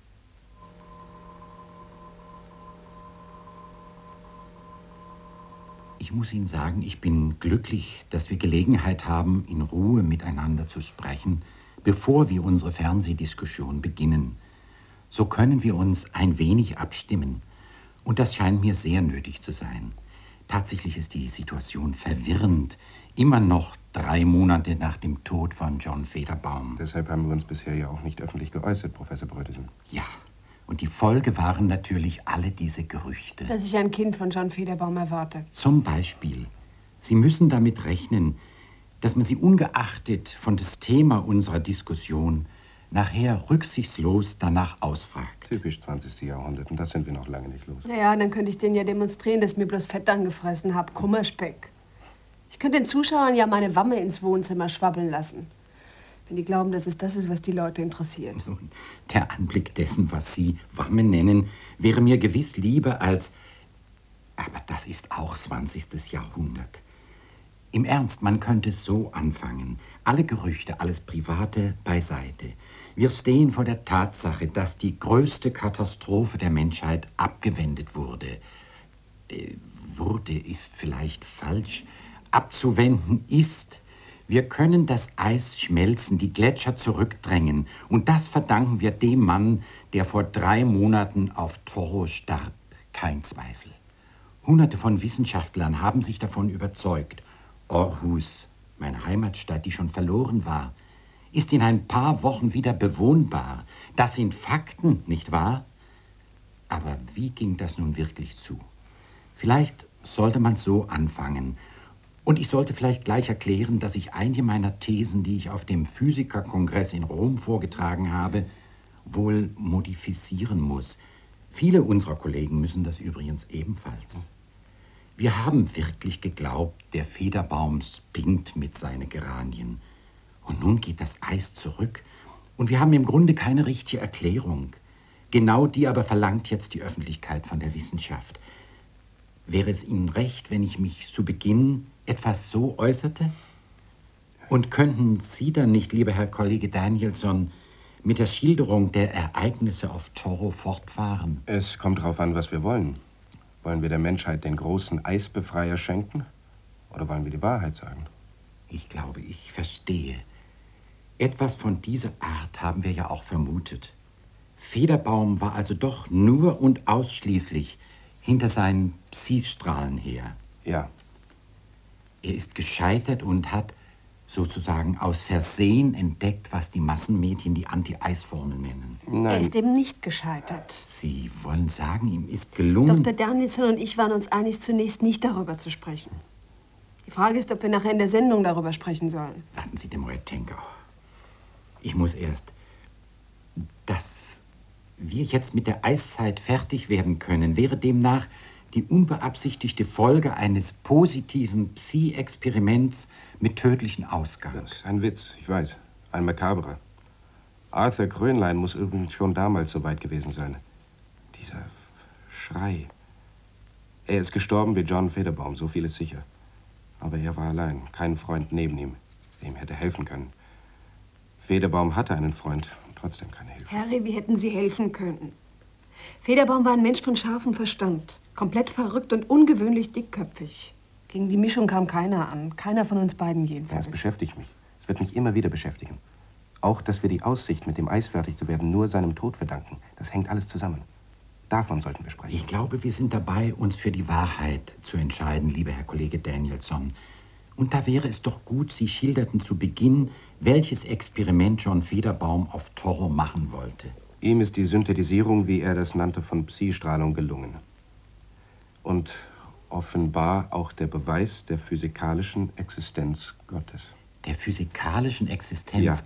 Ich muss Ihnen sagen, ich bin glücklich, dass wir Gelegenheit haben, in Ruhe miteinander zu sprechen, bevor wir unsere Fernsehdiskussion beginnen. So können wir uns ein wenig abstimmen. Und das scheint mir sehr nötig zu sein. Tatsächlich ist die Situation verwirrend. Immer noch drei Monate nach dem Tod von John Federbaum. Deshalb haben wir uns bisher ja auch nicht öffentlich geäußert, Professor Brötesen. Ja, und die Folge waren natürlich alle diese Gerüchte. Dass ich ein Kind von John Federbaum erwarte. Zum Beispiel, Sie müssen damit rechnen, dass man Sie ungeachtet von das Thema unserer Diskussion nachher rücksichtslos danach ausfragt. Typisch zwanzigsten Jahrhundert, und das sind wir noch lange nicht los. Naja, dann könnte ich denen ja demonstrieren, dass ich mir bloß Fett angefressen habe. Kummerspeck. Ich könnte den Zuschauern ja meine Wamme ins Wohnzimmer schwabbeln lassen. Wenn die glauben, dass es das ist, was die Leute interessiert. Nun, der Anblick dessen, was Sie Wamme nennen, wäre mir gewiss lieber als... Aber das ist auch zwanzigsten Jahrhundert. Im Ernst, man könnte so anfangen. Alle Gerüchte, alles Private beiseite. Wir stehen vor der Tatsache, dass die größte Katastrophe der Menschheit abgewendet wurde. Äh, wurde ist vielleicht falsch. Abzuwenden ist. Wir können das Eis schmelzen, die Gletscher zurückdrängen. Und das verdanken wir dem Mann, der vor drei Monaten auf Toro starb. Kein Zweifel. Hunderte von Wissenschaftlern haben sich davon überzeugt. Aarhus, meine Heimatstadt, die schon verloren war, ist in ein paar Wochen wieder bewohnbar. Das sind Fakten, nicht wahr? Aber wie ging das nun wirklich zu? Vielleicht sollte man so anfangen. Und ich sollte vielleicht gleich erklären, dass ich einige meiner Thesen, die ich auf dem Physikerkongress in Rom vorgetragen habe, wohl modifizieren muss. Viele unserer Kollegen müssen das übrigens ebenfalls. Wir haben wirklich geglaubt, der Federbaum spinnt mit seinen Geranien. Und nun geht das Eis zurück und wir haben im Grunde keine richtige Erklärung. Genau die aber verlangt jetzt die Öffentlichkeit von der Wissenschaft. Wäre es Ihnen recht, wenn ich mich zu Beginn etwas so äußerte? Und könnten Sie dann nicht, lieber Herr Kollege Danielson, mit der Schilderung der Ereignisse auf Toro fortfahren? Es kommt darauf an, was wir wollen. Wollen wir der Menschheit den großen Eisbefreier schenken? Oder wollen wir die Wahrheit sagen? Ich glaube, ich verstehe. Etwas von dieser Art haben wir ja auch vermutet. Federbaum war also doch nur und ausschließlich hinter seinen Psi-Strahlen her. Ja. Er ist gescheitert und hat sozusagen aus Versehen entdeckt, was die Massenmedien die Anti-Eis-Formel nennen. Nein. Er ist eben nicht gescheitert. Sie wollen sagen, ihm ist gelungen... Doktor Danielson und ich waren uns einig, zunächst nicht darüber zu sprechen. Die Frage ist, ob wir nachher in der Sendung darüber sprechen sollen. Warten Sie, Demoiselle Tenker. Ich muss erst... Dass wir jetzt mit der Eiszeit fertig werden können, wäre demnach die unbeabsichtigte Folge eines positiven Psi-Experiments mit tödlichen Ausgang. Das ist ein Witz, ich weiß. Ein makaberer. Arthur Grönlein muss übrigens schon damals so weit gewesen sein. Dieser Schrei. Er ist gestorben wie John Federbaum, so viel ist sicher. Aber er war allein, kein Freund neben ihm, der ihm hätte helfen können. Federbaum hatte einen Freund, trotzdem keine Hilfe. Harry, wie hätten Sie helfen können? Federbaum war ein Mensch von scharfem Verstand. Komplett verrückt und ungewöhnlich dickköpfig. Gegen die Mischung kam keiner an. Keiner von uns beiden jedenfalls. Ja, es beschäftigt mich. Es wird mich immer wieder beschäftigen. Auch, dass wir die Aussicht, mit dem Eis fertig zu werden, nur seinem Tod verdanken. Das hängt alles zusammen. Davon sollten wir sprechen. Ich glaube, wir sind dabei, uns für die Wahrheit zu entscheiden, lieber Herr Kollege Danielson. Und da wäre es doch gut, Sie schilderten zu Beginn, welches Experiment John Federbaum auf Toro machen wollte. Ihm ist die Synthetisierung, wie er das nannte, von Psi-Strahlung gelungen. Und offenbar auch der Beweis der physikalischen Existenz Gottes. Der physikalischen Existenz? Ja.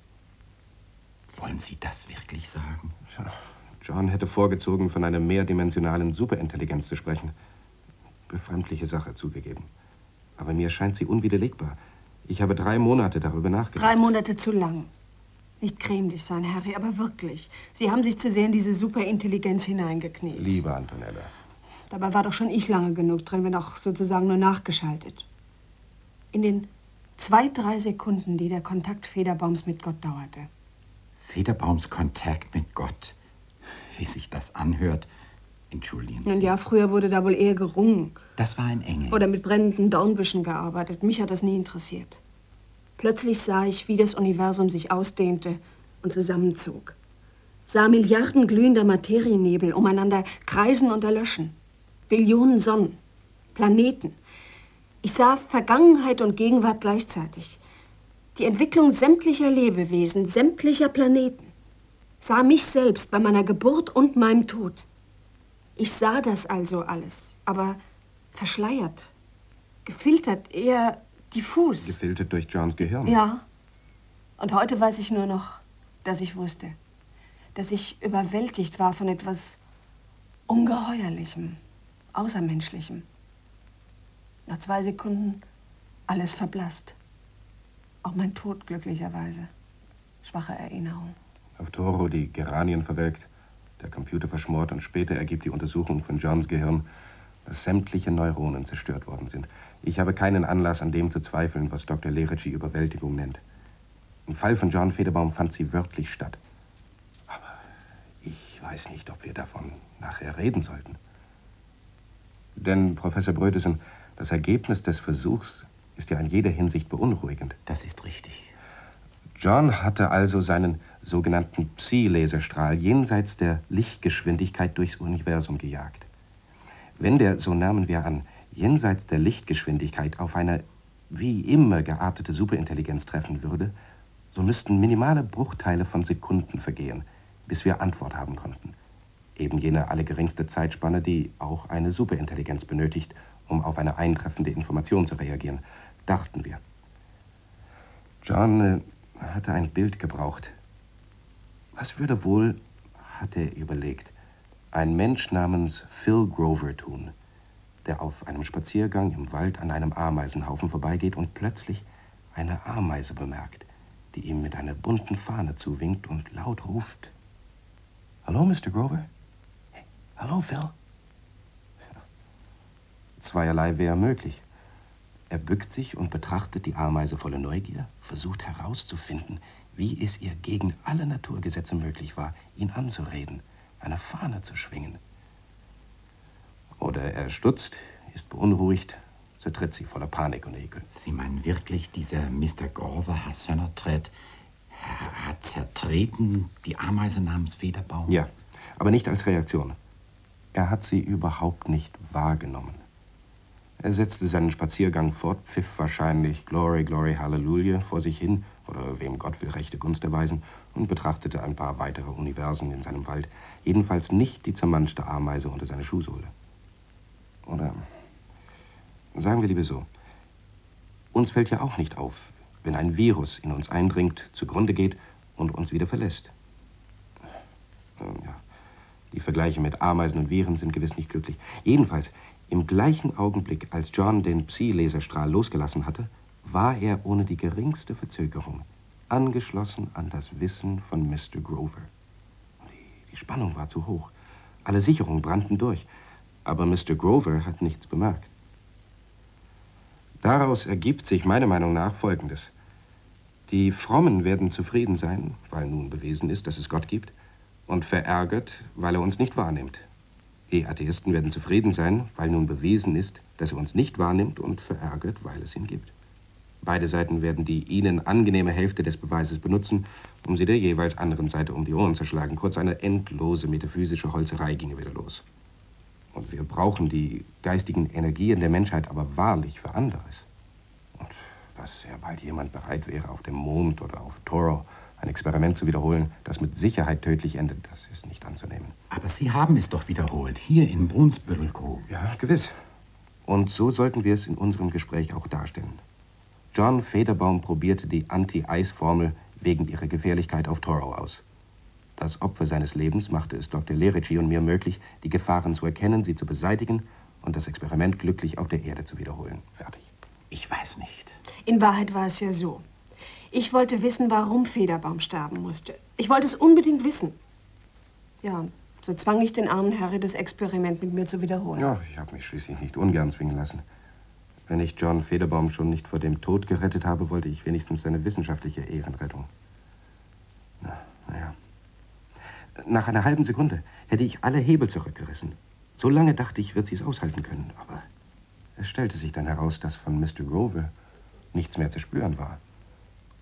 Wollen Sie das wirklich sagen? John hätte vorgezogen, von einer mehrdimensionalen Superintelligenz zu sprechen. Befremdliche Sache, zugegeben. Aber mir scheint sie unwiderlegbar. Ich habe drei Monate darüber nachgedacht. Drei Monate zu lang. Nicht cremlich sein, Harry, aber wirklich. Sie haben sich zu sehr in diese Superintelligenz hineingekniet. Liebe Antonella. Dabei war doch schon ich lange genug drin, wenn auch sozusagen nur nachgeschaltet. In den zwei, drei Sekunden, die der Kontakt Federbaums mit Gott dauerte. Federbaums Kontakt mit Gott? Wie sich das anhört, entschuldigen Sie. Und ja, früher wurde da wohl eher gerungen. Das war ein Engel. Oder mit brennenden Dornbüschen gearbeitet. Mich hat das nie interessiert. Plötzlich sah ich, wie das Universum sich ausdehnte und zusammenzog. Sah Milliarden glühender Materiennebel umeinander kreisen und erlöschen. Billionen Sonnen, Planeten. Ich sah Vergangenheit und Gegenwart gleichzeitig. Die Entwicklung sämtlicher Lebewesen, sämtlicher Planeten. Sah mich selbst bei meiner Geburt und meinem Tod. Ich sah das also alles, aber verschleiert, gefiltert, eher diffus. Gefiltert durch Johns Gehirn? Ja. Und heute weiß ich nur noch, dass ich wusste, dass ich überwältigt war von etwas Ungeheuerlichem, Außermenschlichem. Nach zwei Sekunden alles verblasst. Auch mein Tod glücklicherweise. Schwache Erinnerung. Auf Toro die Geranien verwelkt, der Computer verschmort und später ergibt die Untersuchung von Johns Gehirn, dass sämtliche Neuronen zerstört worden sind. Ich habe keinen Anlass, an dem zu zweifeln, was Doktor Lerici Überwältigung nennt. Im Fall von John Federbaum fand sie wirklich statt. Aber ich weiß nicht, ob wir davon nachher reden sollten. Denn, Professor Brödesen, das Ergebnis des Versuchs ist ja in jeder Hinsicht beunruhigend. Das ist richtig. John hatte also seinen sogenannten Psi-Laserstrahl jenseits der Lichtgeschwindigkeit durchs Universum gejagt. Wenn der, so nahmen wir an, jenseits der Lichtgeschwindigkeit auf eine wie immer geartete Superintelligenz treffen würde, so müssten minimale Bruchteile von Sekunden vergehen, bis wir Antwort haben konnten. Eben jene allergeringste Zeitspanne, die auch eine Superintelligenz benötigt, um auf eine eintreffende Information zu reagieren, dachten wir. John äh, hatte ein Bild gebraucht. Was würde wohl, hat er überlegt, ein Mensch namens Phil Grover tun, der auf einem Spaziergang im Wald an einem Ameisenhaufen vorbeigeht und plötzlich eine Ameise bemerkt, die ihm mit einer bunten Fahne zuwinkt und laut ruft: Hallo, Mister Grover? Hey, hallo, Phil? Zweierlei wäre möglich. Er bückt sich und betrachtet die Ameise voller Neugier, versucht herauszufinden, wie es ihr gegen alle Naturgesetze möglich war, ihn anzureden, eine Fahne zu schwingen. Oder er stutzt, ist beunruhigt, zertritt sie voller Panik und Ekel. Sie meinen wirklich, dieser Mister Grover, Herr Sönnertret, hat zertreten die Ameise namens Federbaum? Ja, aber nicht als Reaktion. Er hat sie überhaupt nicht wahrgenommen. Er setzte seinen Spaziergang fort, pfiff wahrscheinlich Glory, Glory, Hallelujah vor sich hin, oder wem Gott will rechte Gunst erweisen, und betrachtete ein paar weitere Universen in seinem Wald. Jedenfalls nicht die zermanschte Ameise unter seiner Schuhsohle. Oder sagen wir lieber so, uns fällt ja auch nicht auf, wenn ein Virus in uns eindringt, zugrunde geht und uns wieder verlässt. Ja, die Vergleiche mit Ameisen und Viren sind gewiss nicht glücklich. Jedenfalls, im gleichen Augenblick, als John den Psi-Laserstrahl losgelassen hatte, war er ohne die geringste Verzögerung angeschlossen an das Wissen von Mister Grover. Die, die Spannung war zu hoch. Alle Sicherungen brannten durch. Aber Mister Grover hat nichts bemerkt. Daraus ergibt sich meiner Meinung nach Folgendes. Die Frommen werden zufrieden sein, weil nun bewiesen ist, dass es Gott gibt, und verärgert, weil er uns nicht wahrnimmt. Die Atheisten werden zufrieden sein, weil nun bewiesen ist, dass er uns nicht wahrnimmt, und verärgert, weil es ihn gibt. Beide Seiten werden die ihnen angenehme Hälfte des Beweises benutzen, um sie der jeweils anderen Seite um die Ohren zu schlagen. Kurz, eine endlose metaphysische Holzerei ginge wieder los. Und wir brauchen die geistigen Energien der Menschheit aber wahrlich für anderes. Und dass sehr bald jemand bereit wäre, auf dem Mond oder auf Toro ein Experiment zu wiederholen, das mit Sicherheit tödlich endet, das ist nicht anzunehmen. Aber Sie haben es doch wiederholt, hier in Brunsbüttel. Ja, gewiss. Und so sollten wir es in unserem Gespräch auch darstellen. John Federbaum probierte die Anti-Eis-Formel wegen ihrer Gefährlichkeit auf Toro aus. Das Opfer seines Lebens machte es Doktor Lerici und mir möglich, die Gefahren zu erkennen, sie zu beseitigen und das Experiment glücklich auf der Erde zu wiederholen. Fertig. Ich weiß nicht. In Wahrheit war es ja so. Ich wollte wissen, warum Federbaum sterben musste. Ich wollte es unbedingt wissen. Ja, und so zwang ich den armen Harry, das Experiment mit mir zu wiederholen. Ja, ich habe mich schließlich nicht ungern zwingen lassen. Wenn ich John Federbaum schon nicht vor dem Tod gerettet habe, wollte ich wenigstens seine wissenschaftliche Ehrenrettung. Na, naja. Nach einer halben Sekunde hätte ich alle Hebel zurückgerissen. So lange dachte ich, wird sie es aushalten können. Aber es stellte sich dann heraus, dass von Mister Grover nichts mehr zu spüren war.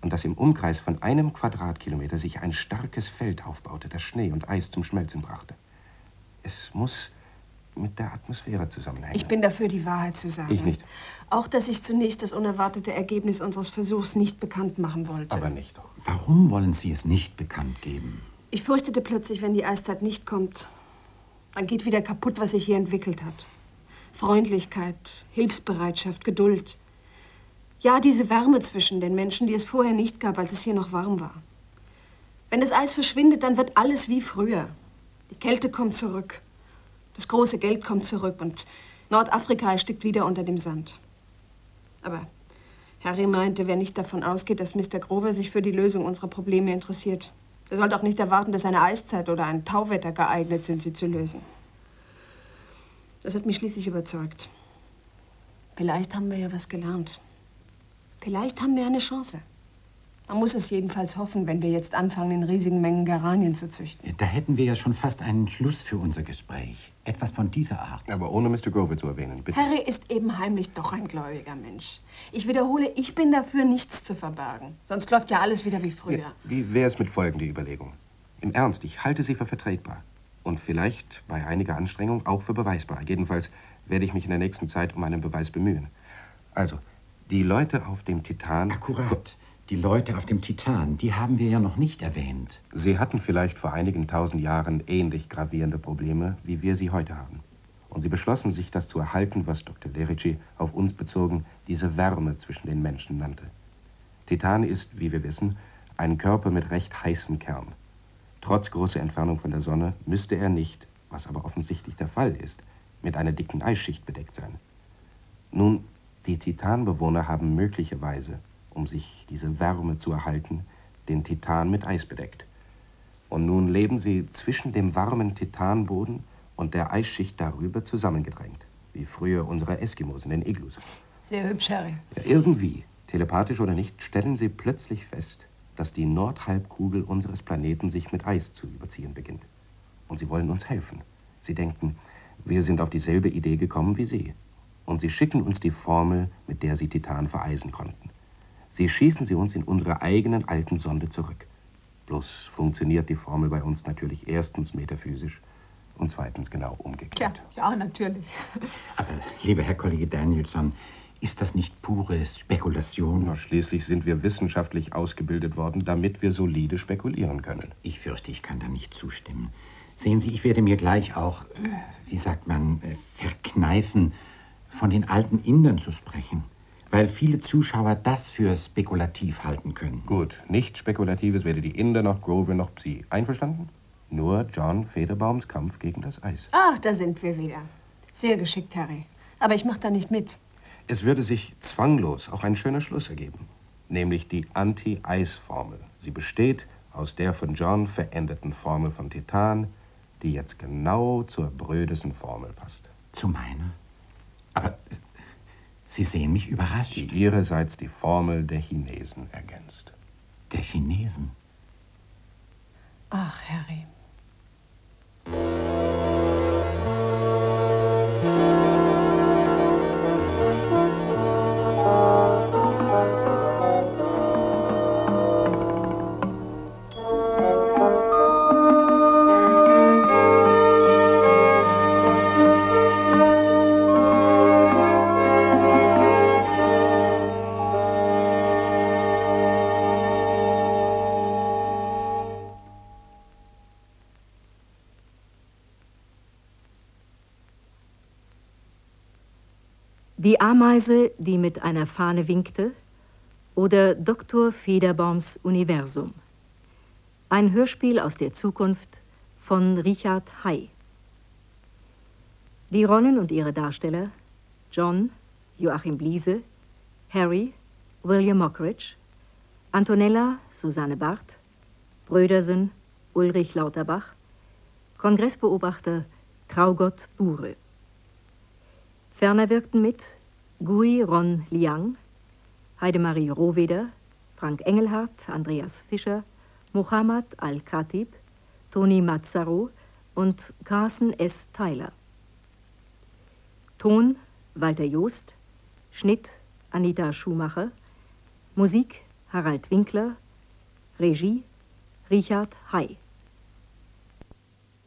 und dass im Umkreis von einem Quadratkilometer sich ein starkes Feld aufbaute, das Schnee und Eis zum Schmelzen brachte. Es muss mit der Atmosphäre zusammenhängen. Ich bin dafür, die Wahrheit zu sagen. Ich nicht. Auch, dass ich zunächst das unerwartete Ergebnis unseres Versuchs nicht bekannt machen wollte. Aber nicht doch. Warum wollen Sie es nicht bekannt geben? Ich fürchtete plötzlich, wenn die Eiszeit nicht kommt, dann geht wieder kaputt, was sich hier entwickelt hat. Freundlichkeit, Hilfsbereitschaft, Geduld. Ja, diese Wärme zwischen den Menschen, die es vorher nicht gab, als es hier noch warm war. Wenn das Eis verschwindet, dann wird alles wie früher. Die Kälte kommt zurück. Das große Geld kommt zurück und Nordafrika erstickt wieder unter dem Sand. Aber Harry meinte, wer nicht davon ausgeht, dass Mister Grover sich für die Lösung unserer Probleme interessiert, der sollte auch nicht erwarten, dass eine Eiszeit oder ein Tauwetter geeignet sind, sie zu lösen. Das hat mich schließlich überzeugt. Vielleicht haben wir ja was gelernt. Vielleicht haben wir eine Chance. Man muss es jedenfalls hoffen, wenn wir jetzt anfangen, in riesigen Mengen Geranien zu züchten. Da hätten wir ja schon fast einen Schluss für unser Gespräch. Etwas von dieser Art. Aber ohne Mister Grover zu erwähnen, bitte. Harry ist eben heimlich doch ein gläubiger Mensch. Ich wiederhole, ich bin dafür, nichts zu verbergen. Sonst läuft ja alles wieder wie früher. Ja, wie wäre es mit folgender Überlegung? Im Ernst, ich halte sie für vertretbar. Und vielleicht bei einiger Anstrengung auch für beweisbar. Jedenfalls werde ich mich in der nächsten Zeit um einen Beweis bemühen. Also, die Leute auf dem Titan... Akkurat. Die Leute auf dem Titan, die haben wir ja noch nicht erwähnt. Sie hatten vielleicht vor einigen tausend Jahren ähnlich gravierende Probleme, wie wir sie heute haben. Und sie beschlossen, sich das zu erhalten, was Doktor Lerici auf uns bezogen diese Wärme zwischen den Menschen nannte. Titan ist, wie wir wissen, ein Körper mit recht heißem Kern. Trotz großer Entfernung von der Sonne müsste er nicht, was aber offensichtlich der Fall ist, mit einer dicken Eisschicht bedeckt sein. Nun, die Titanbewohner haben möglicherweise, um sich diese Wärme zu erhalten, den Titan mit Eis bedeckt. Und nun leben sie zwischen dem warmen Titanboden und der Eisschicht darüber zusammengedrängt, wie früher unsere Eskimos in den Iglus. Sehr hübsch, Harry. Ja, irgendwie, telepathisch oder nicht, stellen sie plötzlich fest, dass die Nordhalbkugel unseres Planeten sich mit Eis zu überziehen beginnt. Und sie wollen uns helfen. Sie denken, wir sind auf dieselbe Idee gekommen wie sie. Und sie schicken uns die Formel, mit der sie Titan vereisen konnten. Sie schießen sie uns in unsere eigenen alten Sonde zurück. Bloß funktioniert die Formel bei uns natürlich erstens metaphysisch und zweitens genau umgekehrt. Ja, ja, natürlich. Aber, lieber Herr Kollege Danielson, ist das nicht pure Spekulation? Na, schließlich sind wir wissenschaftlich ausgebildet worden, damit wir solide spekulieren können. Ich fürchte, ich kann da nicht zustimmen. Sehen Sie, ich werde mir gleich auch, wie sagt man, verkneifen, von den alten Indern zu sprechen. Weil viele Zuschauer das für spekulativ halten können. Gut, nichts Spekulatives weder die Inder noch Grover noch Psi. Einverstanden? Nur John Federbaums Kampf gegen das Eis. Ah, da sind wir wieder. Sehr geschickt, Harry. Aber ich mache da nicht mit. Es würde sich zwanglos auch ein schöner Schluss ergeben. Nämlich die Anti-Eis-Formel. Sie besteht aus der von John veränderten Formel von Titan, die jetzt genau zur Brödesen Formel passt. Zu meiner? Aber Sie sehen mich überrascht. Die ihrerseits die Formel der Chinesen ergänzt. Der Chinesen? Ach, Harry. Die Ameise, die mit einer Fahne winkte, oder Doktor Federbaums Universum. Ein Hörspiel aus der Zukunft von Richard Hay. Die Rollen und ihre Darsteller: John, Joachim Bliese, Harry, William Mockridge, Antonella, Susanne Barth, Brödersen, Ulrich Lauterbach, Kongressbeobachter Traugott Bure. Ferner wirkten mit Gui Ron Liang, Heidemarie Rohweder, Frank Engelhardt, Andreas Fischer, Mohammad Al-Khatib, Toni Mazzaro und Carson S. Tyler. Ton Walter Joost, Schnitt Anita Schumacher, Musik Harald Winkler, Regie Richard Hay.